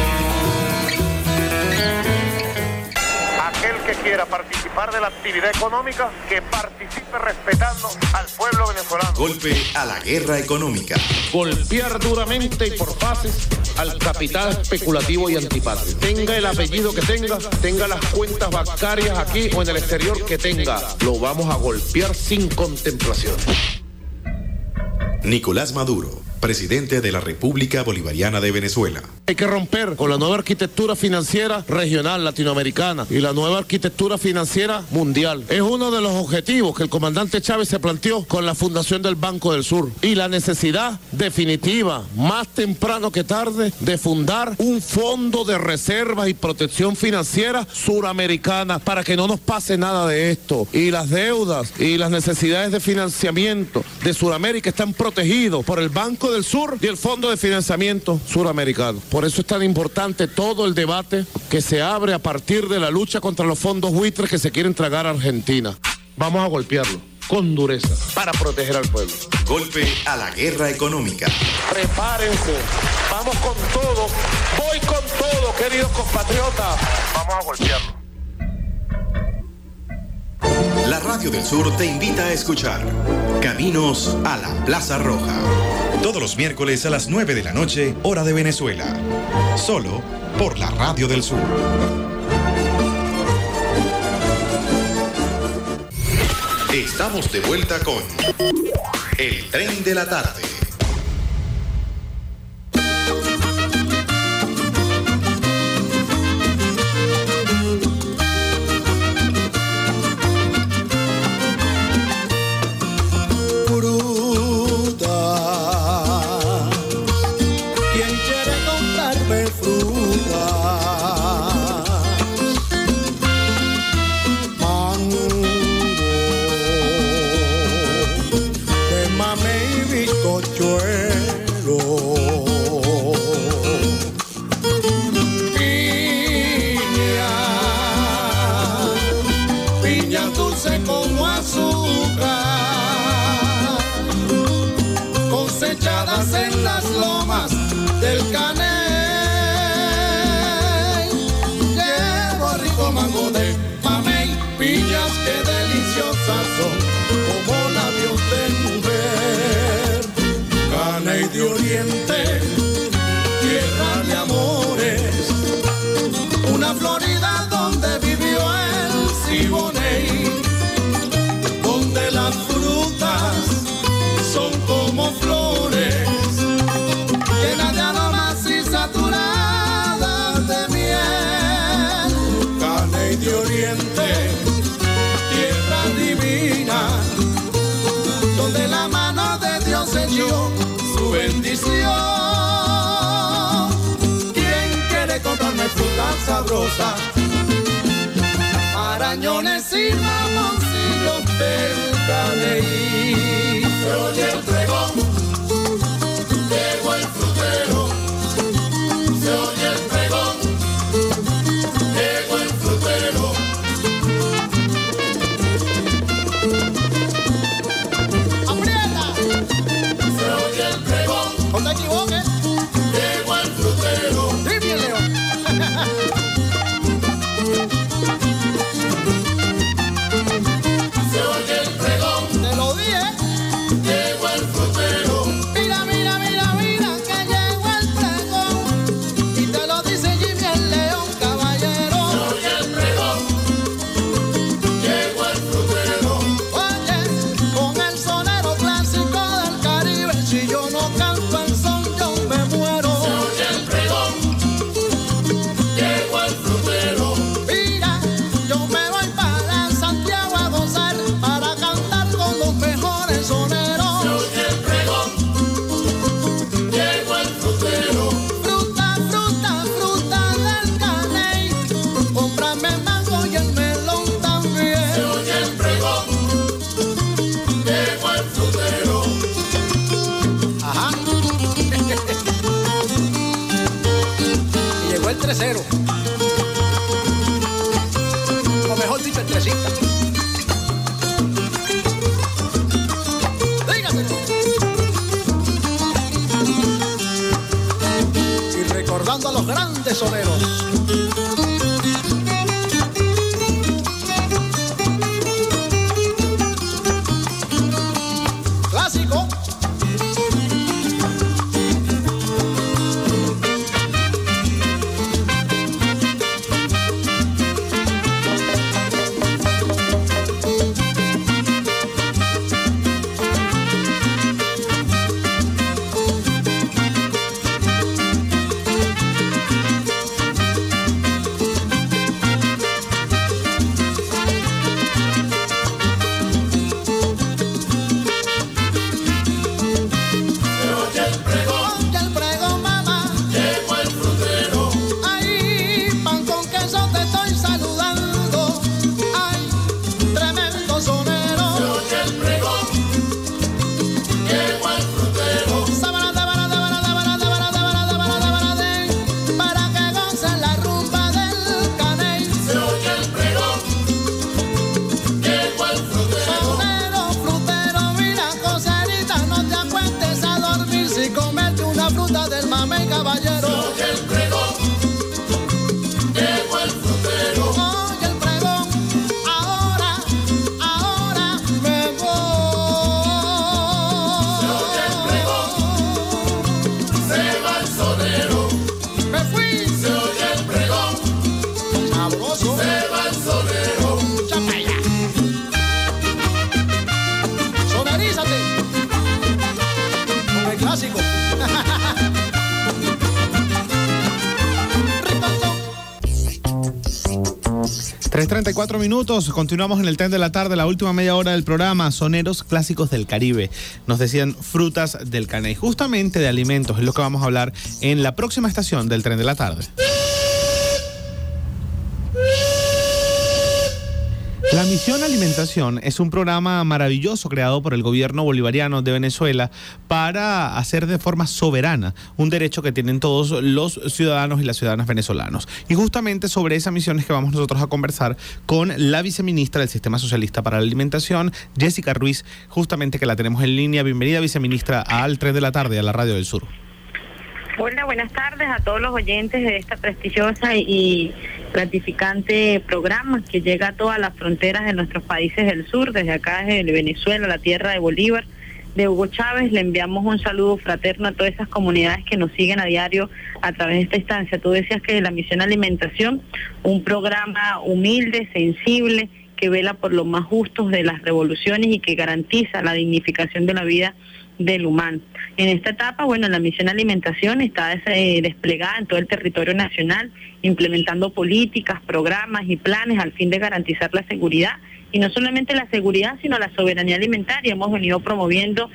Aquel que quiera participar de la actividad económica, que participe respetando al pueblo venezolano. Golpe a la guerra económica. Golpear duramente y por fases al capital especulativo y antipatrio. Tenga el apellido que tenga las cuentas bancarias aquí o en el exterior que tenga, lo vamos a golpear sin contemplación. Nicolás Maduro, presidente de la República Bolivariana de Venezuela. Hay que romper con la nueva arquitectura financiera regional latinoamericana y la nueva arquitectura financiera mundial. Es uno de los objetivos que el comandante Chávez se planteó con la fundación del Banco del Sur y la necesidad definitiva, más temprano que tarde, de fundar un fondo de reservas y protección financiera suramericana para que no nos pase nada de esto. Y las deudas y las necesidades de financiamiento de Suramérica están protegidos por el Banco del Sur y el Fondo de Financiamiento Suramericano. Por eso es tan importante todo el debate que se abre a partir de la lucha contra los fondos buitres que se quieren tragar a Argentina. Vamos a golpearlo con dureza para proteger al pueblo. Golpe a la guerra económica. Prepárense, vamos con todo, voy con todo, queridos compatriotas. Vamos a golpearlo. La Radio del Sur te invita a escuchar Caminos a la Plaza Roja. Todos los miércoles a las 9 de la noche, hora de Venezuela. Solo por la Radio del Sur. Estamos de vuelta con El Tren de la Tarde. En las lomas del Caney, llevo rico mango de mamey, piñas que deliciosas son como labios de mujer. Caney de Oriente, tierra de amores, una Florida donde vivió el Siboney, donde las frutas son como flores, llenas de aromas y saturadas de miel. Caney de Oriente, tierra divina, donde la mano de Dios echó su bendición. ¿Quién quiere comprarme fruta sabrosa? Marañones y mamoncillos del Caney. Se oye el pregón, llegó el frutero. Se oye el pregón, llegó el frutero. ¡Aprieta! Se oye el pregón, no te equivoques. Llegó el frutero. Sí, bien, León. Se oye el pregón, te lo dije. Llegó el frutero. Mira, mira, mira, mira que llegó el pregón. Y te lo dice Jimmy el León, caballero. Se oye el pregón. Llegó el frutero. Oye, con el sonero clásico del Caribe, si yo no canto el son, yo me muero. Se oye el pregón. Llegó el frutero. Mira, yo me voy para Santiago a gozar, para cantar con los mejores soneros. Se oye el pregón. Llegó el frutero. Fruta, fruta, fruta del Caney, cómprame el mango y el melón también. Se oye el pregón. Llegó el frutero. Ajá. Y llegó el tresero. O mejor dicho, el tresista. Dígaselo. Y recordando a los grandes soneros. Clásico. 3:34 minutos, continuamos en el tren de la tarde, la última media hora del programa, soneros clásicos del Caribe. Nos decían frutas del Caney. Justamente de alimentos es lo que vamos a hablar en la próxima estación del tren de la tarde. La Misión Alimentación es un programa maravilloso creado por el gobierno bolivariano de Venezuela para hacer de forma soberana un derecho que tienen todos los ciudadanos y las ciudadanas venezolanos. Y justamente sobre esa misión es que vamos nosotros a conversar con la viceministra del Sistema Socialista para la Alimentación, Jessica Ruiz, justamente que la tenemos en línea. Bienvenida, viceministra, al Tren de la Tarde, a la Radio del Sur. Hola, buenas tardes a todos los oyentes de esta prestigiosa y gratificante programa que llega a todas las fronteras de nuestros países del sur, desde acá, desde Venezuela, la tierra de Bolívar, de Hugo Chávez. Le enviamos un saludo fraterno a todas esas comunidades que nos siguen a diario a través de esta instancia. Tú decías que la Misión Alimentación, un programa humilde, sensible, que vela por los más justos de las revoluciones y que garantiza la dignificación de la vida del humano. En esta etapa, bueno, la Misión Alimentación está desplegada en todo el territorio nacional, implementando políticas, programas y planes al fin de garantizar la seguridad, y no solamente la seguridad, sino la soberanía alimentaria. Hemos venido promoviendo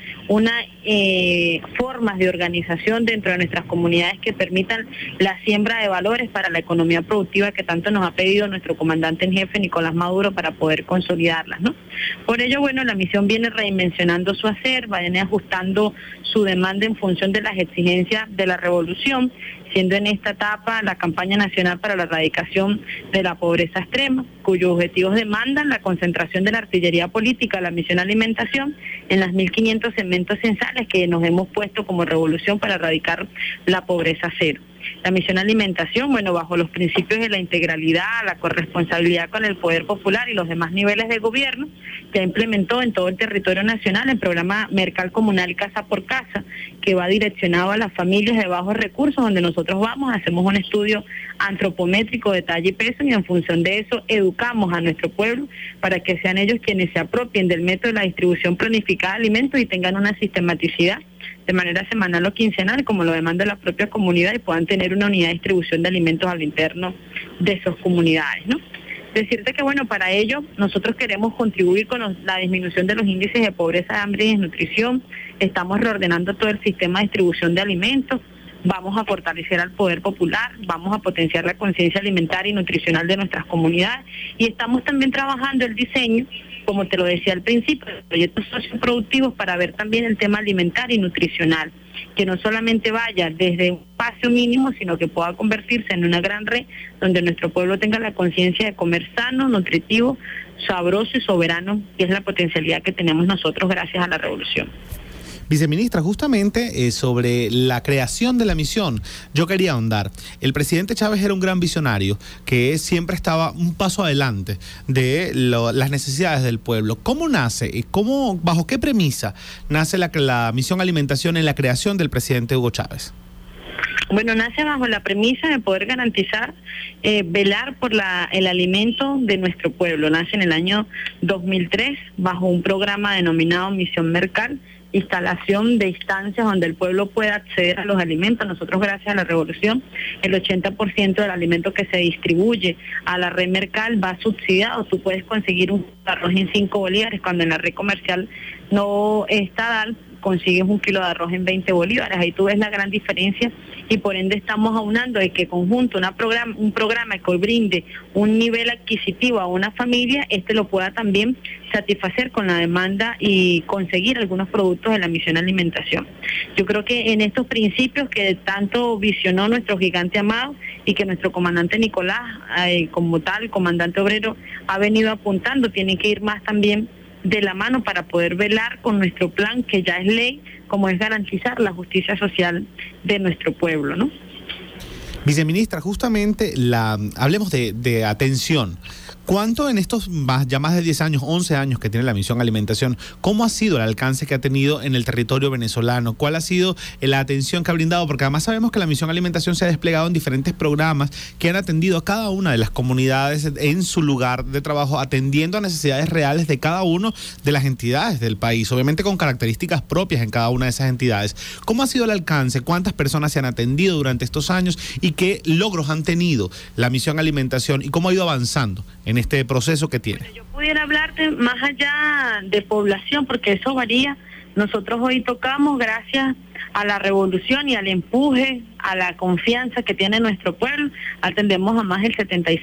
formas de organización dentro de nuestras comunidades que permitan la siembra de valores para la economía productiva que tanto nos ha pedido nuestro comandante en jefe, Nicolás Maduro, para poder consolidarlas, ¿no? Por ello, bueno, la misión viene redimensionando su hacer, viene ajustando su demanda en función de las exigencias de la revolución, siendo en esta etapa la campaña nacional para la erradicación de la pobreza extrema, cuyos objetivos demandan la concentración de la artillería política, la Misión Alimentación, en las 1.500 segmentos censales que nos hemos puesto como revolución para erradicar la pobreza cero. La Misión Alimentación, bueno, bajo los principios de la integralidad, la corresponsabilidad con el poder popular y los demás niveles de gobierno, ya implementó en todo el territorio nacional el programa Mercal Comunal Casa por Casa, que va direccionado a las familias de bajos recursos, donde nosotros hacemos un estudio antropométrico de talla y peso, y en función de eso educamos a nuestro pueblo para que sean ellos quienes se apropien del método de la distribución planificada de alimentos y tengan una sistematicidad de manera semanal o quincenal, como lo demanda la propia comunidad, y puedan tener una unidad de distribución de alimentos a lo interno de sus comunidades, ¿no? Decirte que, bueno, para ello nosotros queremos contribuir con la disminución de los índices de pobreza, hambre y desnutrición. Estamos reordenando todo el sistema de distribución de alimentos. Vamos a fortalecer al poder popular, vamos a potenciar la conciencia alimentaria y nutricional de nuestras comunidades, y estamos también trabajando el diseño, como te lo decía al principio, de proyectos socioproductivos para ver también el tema alimentario y nutricional, que no solamente vaya desde un espacio mínimo, sino que pueda convertirse en una gran red donde nuestro pueblo tenga la conciencia de comer sano, nutritivo, sabroso y soberano, que es la potencialidad que tenemos nosotros gracias a la revolución. Viceministra, justamente sobre la creación de la misión, yo quería ahondar. El presidente Chávez era un gran visionario que siempre estaba un paso adelante de las necesidades del pueblo. ¿Cómo nace? ¿Bajo qué premisa nace la Misión Alimentación en la creación del presidente Hugo Chávez? Bueno, nace bajo la premisa de poder garantizar, velar por el alimento de nuestro pueblo. Nace en el año 2003 bajo un programa denominado Misión Mercal, instalación de instancias donde el pueblo pueda acceder a los alimentos. Nosotros, gracias a la revolución, el 80% del alimento que se distribuye a la red Mercal va subsidiado. Tú puedes conseguir un arroz en 5 bolívares, cuando en la red comercial no está consigues un kilo de arroz en 20 bolívares. Ahí tú ves la gran diferencia, y por ende estamos aunando de que conjunto un programa que brinde un nivel adquisitivo a una familia, lo pueda también satisfacer con la demanda y conseguir algunos productos de la Misión Alimentación. Yo creo que en estos principios que tanto visionó nuestro gigante amado y que nuestro comandante Nicolás, como tal, comandante obrero, ha venido apuntando, tiene que ir más también de la mano para poder velar con nuestro plan, que ya es ley, como es garantizar la justicia social de nuestro pueblo, ¿no? Viceministra, justamente hablemos de atención. ¿Cuánto en estos ya más de 10 años, 11 años que tiene la Misión Alimentación, cómo ha sido el alcance que ha tenido en el territorio venezolano? ¿Cuál ha sido la atención que ha brindado? Porque además sabemos que la Misión Alimentación se ha desplegado en diferentes programas que han atendido a cada una de las comunidades en su lugar de trabajo, atendiendo a necesidades reales de cada una de las entidades del país, obviamente con características propias en cada una de esas entidades. ¿Cómo ha sido el alcance? ¿Cuántas personas se han atendido durante estos años? ¿Y qué logros han tenido la Misión Alimentación? ¿Y cómo ha ido avanzando en este proceso que tiene. Yo pudiera hablarte más allá de población, porque eso varía. Nosotros hoy tocamos, gracias a la revolución y al empuje, a la confianza que tiene nuestro pueblo, atendemos a más del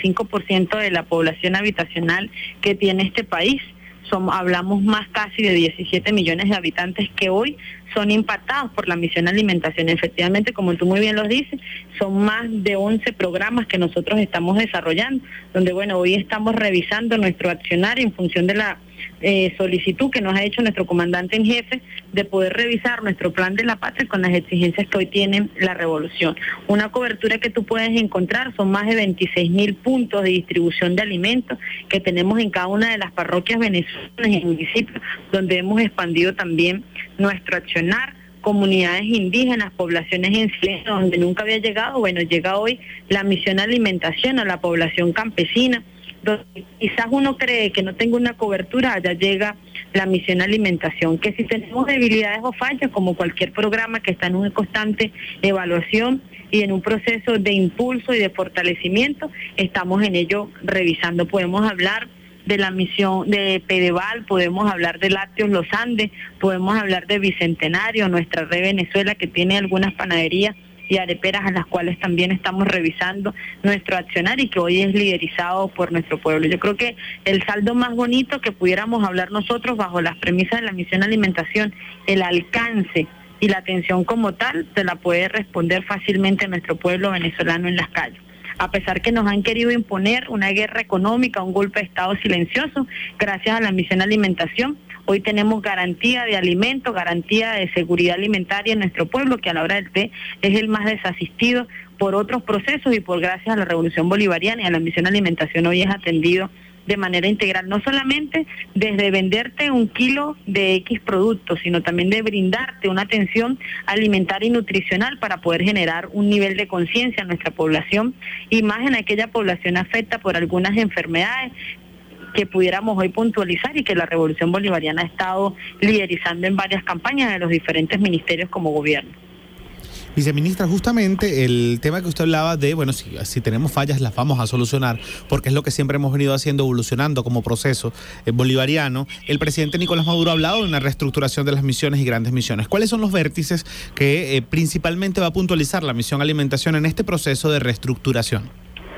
75% de la población habitacional que tiene este país. Hablamos más casi de 17 millones de habitantes que hoy son impactados por la misión alimentación. Efectivamente, como tú muy bien lo dices, son más de 11 programas que nosotros estamos desarrollando, donde hoy estamos revisando nuestro accionar en función de la solicitud que nos ha hecho nuestro comandante en jefe de poder revisar nuestro plan de la patria con las exigencias que hoy tiene la revolución. Una cobertura que tú puedes encontrar son más de 26,000 puntos de distribución de alimentos que tenemos en cada una de las parroquias venezolanas y municipios, donde hemos expandido también nuestro accionar. Comunidades indígenas, poblaciones en silencio, donde nunca había llegado, llega hoy la misión alimentación a la población campesina, donde quizás uno cree que no tenga una cobertura, allá llega la misión alimentación, que si tenemos debilidades o fallas, como cualquier programa que está en una constante evaluación y en un proceso de impulso y de fortalecimiento, estamos en ello revisando. Podemos hablar de la misión de Pedeval, podemos hablar de Lácteos Los Andes, podemos hablar de Bicentenario, nuestra red Venezuela, que tiene algunas panaderías y areperas a las cuales también estamos revisando nuestro accionar y que hoy es liderizado por nuestro pueblo. Yo creo que el saldo más bonito que pudiéramos hablar nosotros bajo las premisas de la misión alimentación, el alcance y la atención como tal, se la puede responder fácilmente nuestro pueblo venezolano en las calles. A pesar que nos han querido imponer una guerra económica, un golpe de Estado silencioso, gracias a la misión alimentación, hoy tenemos garantía de alimento, garantía de seguridad alimentaria en nuestro pueblo, que a la hora del té es el más desasistido por otros procesos y por gracias a la Revolución Bolivariana y a la misión alimentación hoy es atendido de manera integral, no solamente desde venderte 1 kilo de X productos, sino también de brindarte una atención alimentaria y nutricional para poder generar un nivel de conciencia en nuestra población y más en aquella población afecta por algunas enfermedades que pudiéramos hoy puntualizar y que la Revolución Bolivariana ha estado liderizando en varias campañas de los diferentes ministerios como gobierno. Viceministra, justamente el tema que usted hablaba de, si tenemos fallas las vamos a solucionar, porque es lo que siempre hemos venido haciendo, evolucionando como proceso bolivariano. El presidente Nicolás Maduro ha hablado de una reestructuración de las misiones y grandes misiones. ¿Cuáles son los vértices que principalmente va a puntualizar la misión alimentación en este proceso de reestructuración?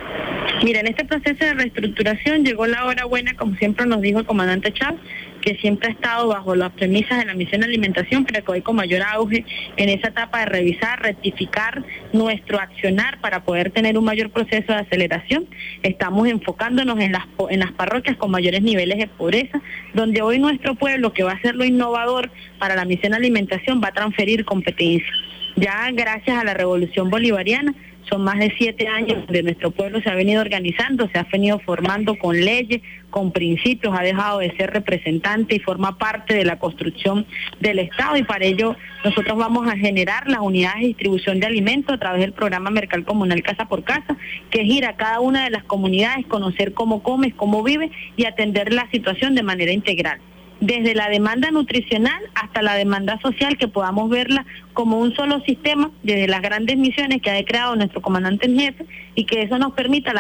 Mira, en este proceso de reestructuración llegó la hora buena, como siempre nos dijo el comandante Chávez, que siempre ha estado bajo las premisas de la misión alimentación, pero que hoy con mayor auge en esa etapa de revisar, rectificar nuestro accionar para poder tener un mayor proceso de aceleración. Estamos enfocándonos en las parroquias con mayores niveles de pobreza, donde hoy nuestro pueblo, que va a ser lo innovador para la misión alimentación, va a transferir competencias. Ya gracias a la Revolución Bolivariana, son más de 7 años donde nuestro pueblo se ha venido organizando, se ha venido formando con leyes, con principios, ha dejado de ser representante y forma parte de la construcción del Estado y para ello nosotros vamos a generar las unidades de distribución de alimentos a través del programa Mercal Comunal Casa por Casa, que es ir a cada una de las comunidades, conocer cómo comes, cómo vives y atender la situación de manera integral. Desde la demanda nutricional hasta la demanda social, que podamos verla como un solo sistema, desde las grandes misiones que ha creado nuestro comandante en jefe, y que eso nos permita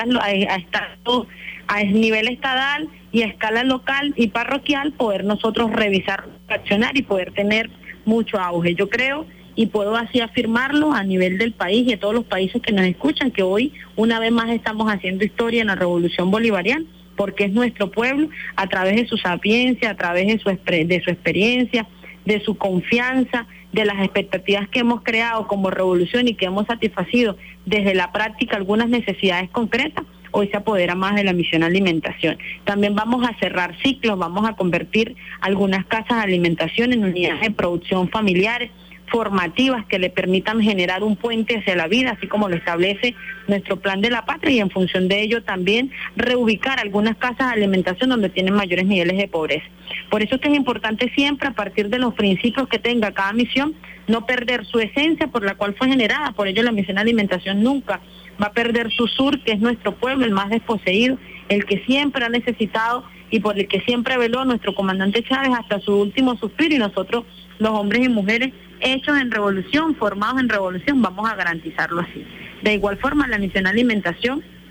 a nivel estatal y a escala local y parroquial poder nosotros revisar, accionar y poder tener mucho auge. Yo creo, y puedo así afirmarlo a nivel del país y de todos los países que nos escuchan, que hoy una vez más estamos haciendo historia en la Revolución Bolivariana, porque es nuestro pueblo, a través de su sapiencia, a través de su experiencia, de su confianza, de las expectativas que hemos creado como revolución y que hemos satisfacido desde la práctica algunas necesidades concretas, hoy se apodera más de la misión alimentación. También vamos a cerrar ciclos, vamos a convertir algunas casas de alimentación en unidades de producción familiares, formativas que le permitan generar un puente hacia la vida, así como lo establece nuestro plan de la patria, y en función de ello también reubicar algunas casas de alimentación donde tienen mayores niveles de pobreza. Por eso es que es importante siempre, a partir de los principios que tenga cada misión, no perder su esencia por la cual fue generada. Por ello la misión alimentación nunca va a perder su sur, que es nuestro pueblo, el más desposeído, el que siempre ha necesitado y por el que siempre veló nuestro comandante Chávez hasta su último suspiro, y nosotros, los hombres y mujeres hechos en revolución, formados en revolución, vamos a garantizarlo así. De igual forma, la misión alimentación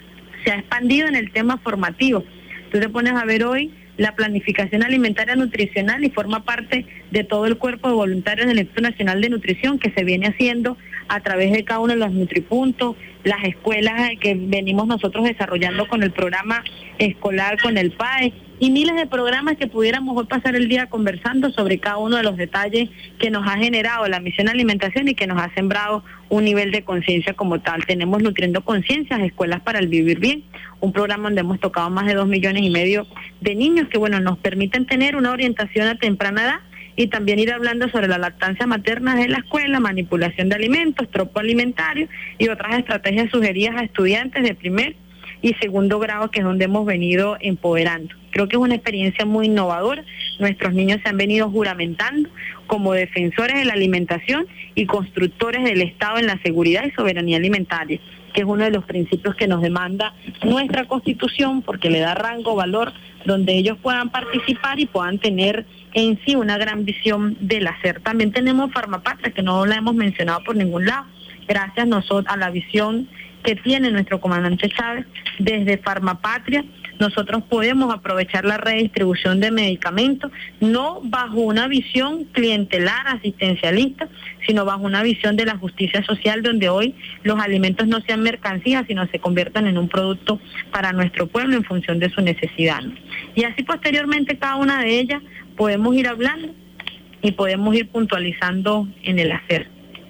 se ha expandido en el tema formativo. Tú te pones a ver hoy la planificación alimentaria nutricional y forma parte de todo el cuerpo de voluntarios del Instituto Nacional de Nutrición que se viene haciendo a través de cada uno de los nutripuntos, las escuelas que venimos nosotros desarrollando con el programa escolar, con el PAE, y miles de programas que pudiéramos hoy pasar el día conversando sobre cada uno de los detalles que nos ha generado la misión de alimentación y que nos ha sembrado un nivel de conciencia como tal. Tenemos Nutriendo Conciencias, Escuelas para el Vivir Bien, un programa donde hemos tocado más de 2,5 millones de niños que, bueno, nos permiten tener una orientación a temprana edad y también ir hablando sobre la lactancia materna en la escuela, manipulación de alimentos, tropo alimentario y otras estrategias sugeridas a estudiantes de primer y segundo grado, que es donde hemos venido empoderando. Creo que es una experiencia muy innovadora. Nuestros niños se han venido juramentando como defensores de la alimentación y constructores del Estado en la seguridad y soberanía alimentaria, que es uno de los principios que nos demanda nuestra Constitución, porque le da rango, valor, donde ellos puedan participar y puedan tener en sí una gran visión del hacer. También tenemos Farmapatria, que no la hemos mencionado por ningún lado, gracias a la visión que tiene nuestro comandante Chávez. Desde Farmapatria nosotros podemos aprovechar la redistribución de medicamentos, no bajo una visión clientelar, asistencialista, sino bajo una visión de la justicia social, donde hoy los alimentos no sean mercancías, sino se conviertan en un producto para nuestro pueblo en función de su necesidad, ¿no? Y así posteriormente cada una de ellas podemos ir hablando y podemos ir puntualizando en el hacer.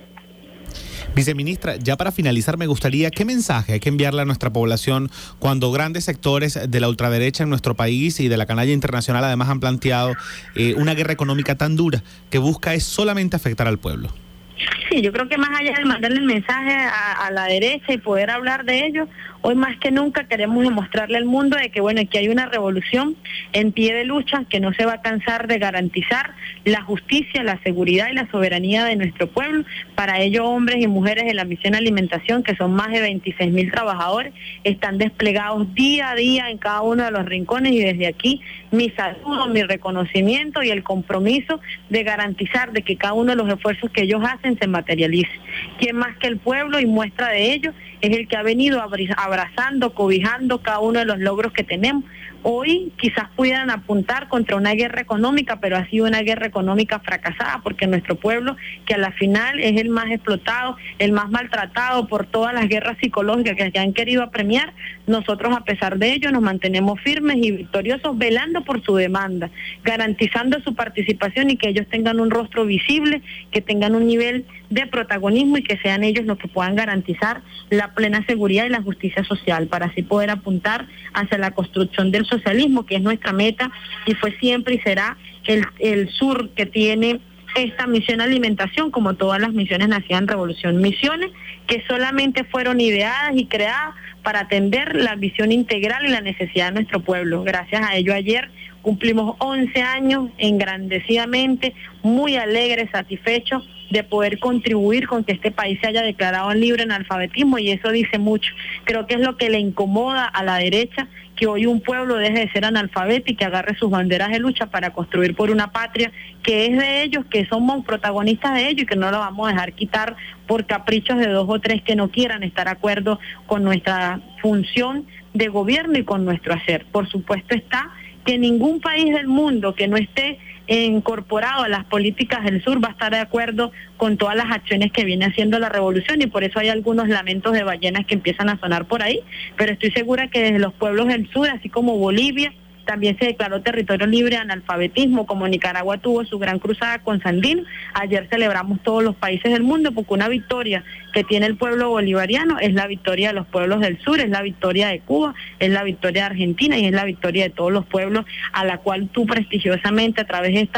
Viceministra, ya para finalizar me gustaría, ¿qué mensaje hay que enviarle a nuestra población cuando grandes sectores de la ultraderecha en nuestro país y de la canalla internacional además han planteado una guerra económica tan dura que busca es solamente afectar al pueblo? Sí, yo creo que más allá de mandarle el mensaje a la derecha y poder hablar de ello, hoy más que nunca queremos demostrarle al mundo de que, bueno, aquí hay una revolución en pie de lucha que no se va a cansar de garantizar la justicia, la seguridad y la soberanía de nuestro pueblo. Para ello, hombres y mujeres de la Misión Alimentación, que son más de 26,000 trabajadores, están desplegados día a día en cada uno de los rincones, y desde aquí mi saludo, mi reconocimiento y el compromiso de garantizar de que cada uno de los esfuerzos que ellos hacen se materialice. ¿Quién más que el pueblo? Y muestra de ello es el que ha venido abrazando, cobijando cada uno de los logros que tenemos. Hoy quizás pudieran apuntar contra una guerra económica, pero ha sido una guerra económica fracasada, porque nuestro pueblo, que a la final es el más explotado, el más maltratado por todas las guerras psicológicas que han querido apremiar, nosotros a pesar de ello nos mantenemos firmes y victoriosos, velando por su demanda, garantizando su participación y que ellos tengan un rostro visible, que tengan un nivel de protagonismo y que sean ellos los que puedan garantizar la plena seguridad y la justicia social, para así poder apuntar hacia la construcción del socialismo, que es nuestra meta y fue siempre y será el sur que tiene esta misión alimentación, como todas las misiones nacidas en revolución. Misiones que solamente fueron ideadas y creadas para atender la visión integral y la necesidad de nuestro pueblo. Gracias a ello ayer cumplimos 11 años engrandecidamente, muy alegres, satisfechos de poder contribuir con que este país se haya declarado libre en analfabetismo, y eso dice mucho. Creo que es lo que le incomoda a la derecha, que hoy un pueblo deje de ser analfabeto y que agarre sus banderas de lucha para construir por una patria que es de ellos, que somos protagonistas de ello y que no lo vamos a dejar quitar por caprichos de 2 o 3 que no quieran estar de acuerdo con nuestra función de gobierno y con nuestro hacer. Por supuesto está que ningún país del mundo que no esté incorporado a las políticas del sur va a estar de acuerdo con todas las acciones que viene haciendo la revolución, y por eso hay algunos lamentos de ballenas que empiezan a sonar por ahí, pero estoy segura que desde los pueblos del sur, así como Bolivia, también se declaró territorio libre de analfabetismo, como Nicaragua tuvo su gran cruzada con Sandino. Ayer celebramos todos los países del mundo, porque una victoria que tiene el pueblo bolivariano es la victoria de los pueblos del sur, es la victoria de Cuba, es la victoria de Argentina y es la victoria de todos los pueblos, a la cual tú prestigiosamente a través de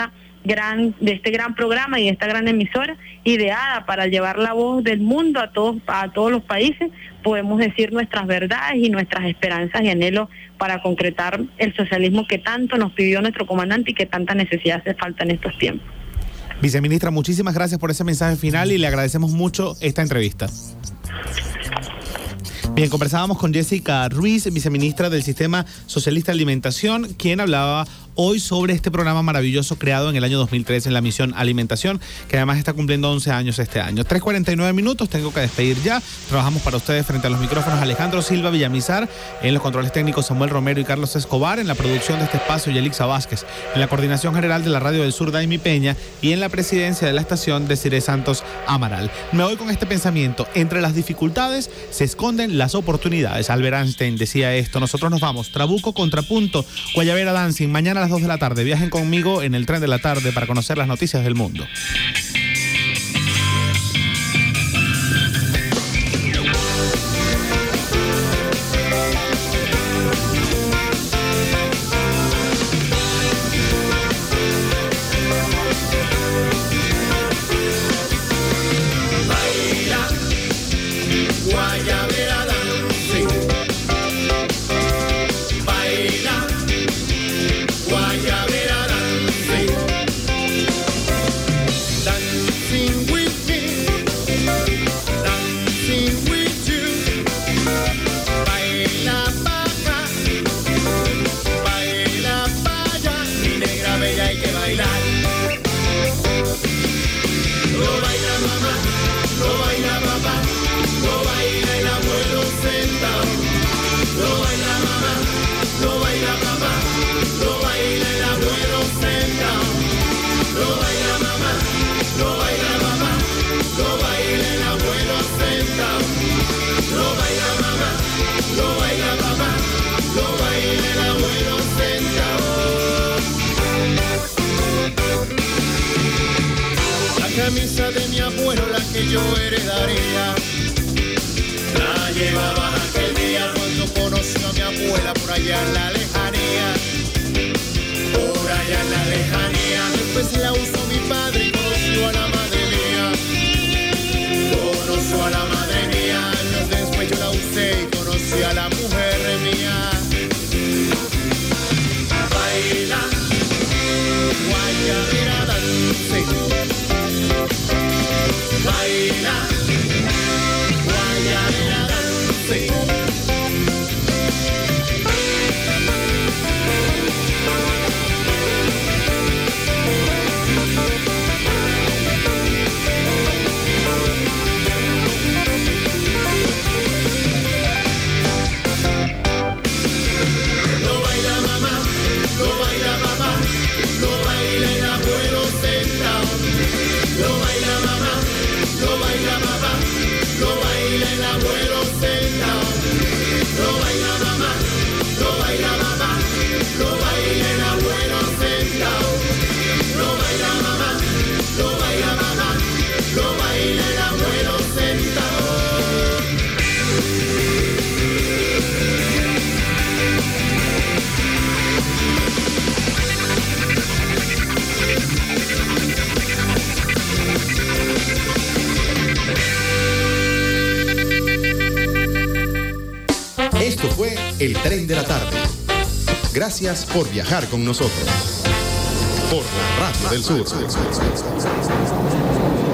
este gran programa y de esta gran emisora ideada para llevar la voz del mundo a todos los países, podemos decir nuestras verdades y nuestras esperanzas y anhelos para concretar el socialismo que tanto nos pidió nuestro comandante y que tanta necesidad hace falta en estos tiempos. Viceministra, muchísimas gracias por ese mensaje final y le agradecemos mucho esta entrevista. Bien, conversábamos con Jessica Ruiz, viceministra del Sistema Socialista de Alimentación, quien hablaba hoy sobre este programa maravilloso creado en el año 2003 en la misión Alimentación, que además está cumpliendo 11 años este año. 3:49 minutos, tengo que despedir ya. Trabajamos para ustedes frente a los micrófonos Alejandro Silva Villamizar, en los controles técnicos Samuel Romero y Carlos Escobar, en la producción de este espacio Yelixa Vázquez, en la coordinación general de la Radio del Sur Daimi Peña y en la presidencia de la estación Desiree Santos Amaral. Me voy con este pensamiento: entre las dificultades se esconden las oportunidades. Albert Einstein decía esto. Nosotros nos vamos. Trabuco, Contrapunto, Guayabera Dancing. Mañana a las 2 de la tarde. Viajen conmigo en el tren de la tarde para conocer las noticias del mundo. Camisa de mi abuelo, la que yo heredaría, la llevaba aquel día cuando conoció a mi abuela por allá en la lejanía, por allá en la lejanía. Después la usó mi padre y conoció a la madre mía, conoció a la madre mía. Años después yo la usé y conocí a la mujer mía. Baila, guayabera dance. Baila, guayabera dance. Lo baila mamá, lo baila papá, lo baila el abuelo sentado. Lo baila mamá, lo baila papá, lo baila el abuelo sentado. Lo baila mamá, lo baila papá, lo baila el abuelo sentado. Lo baila mamá, lo baila papá, lo baila el abuelo sentado. Esto fue El Tren de la Tarde. Gracias por viajar con nosotros. Por la Radio del Sur.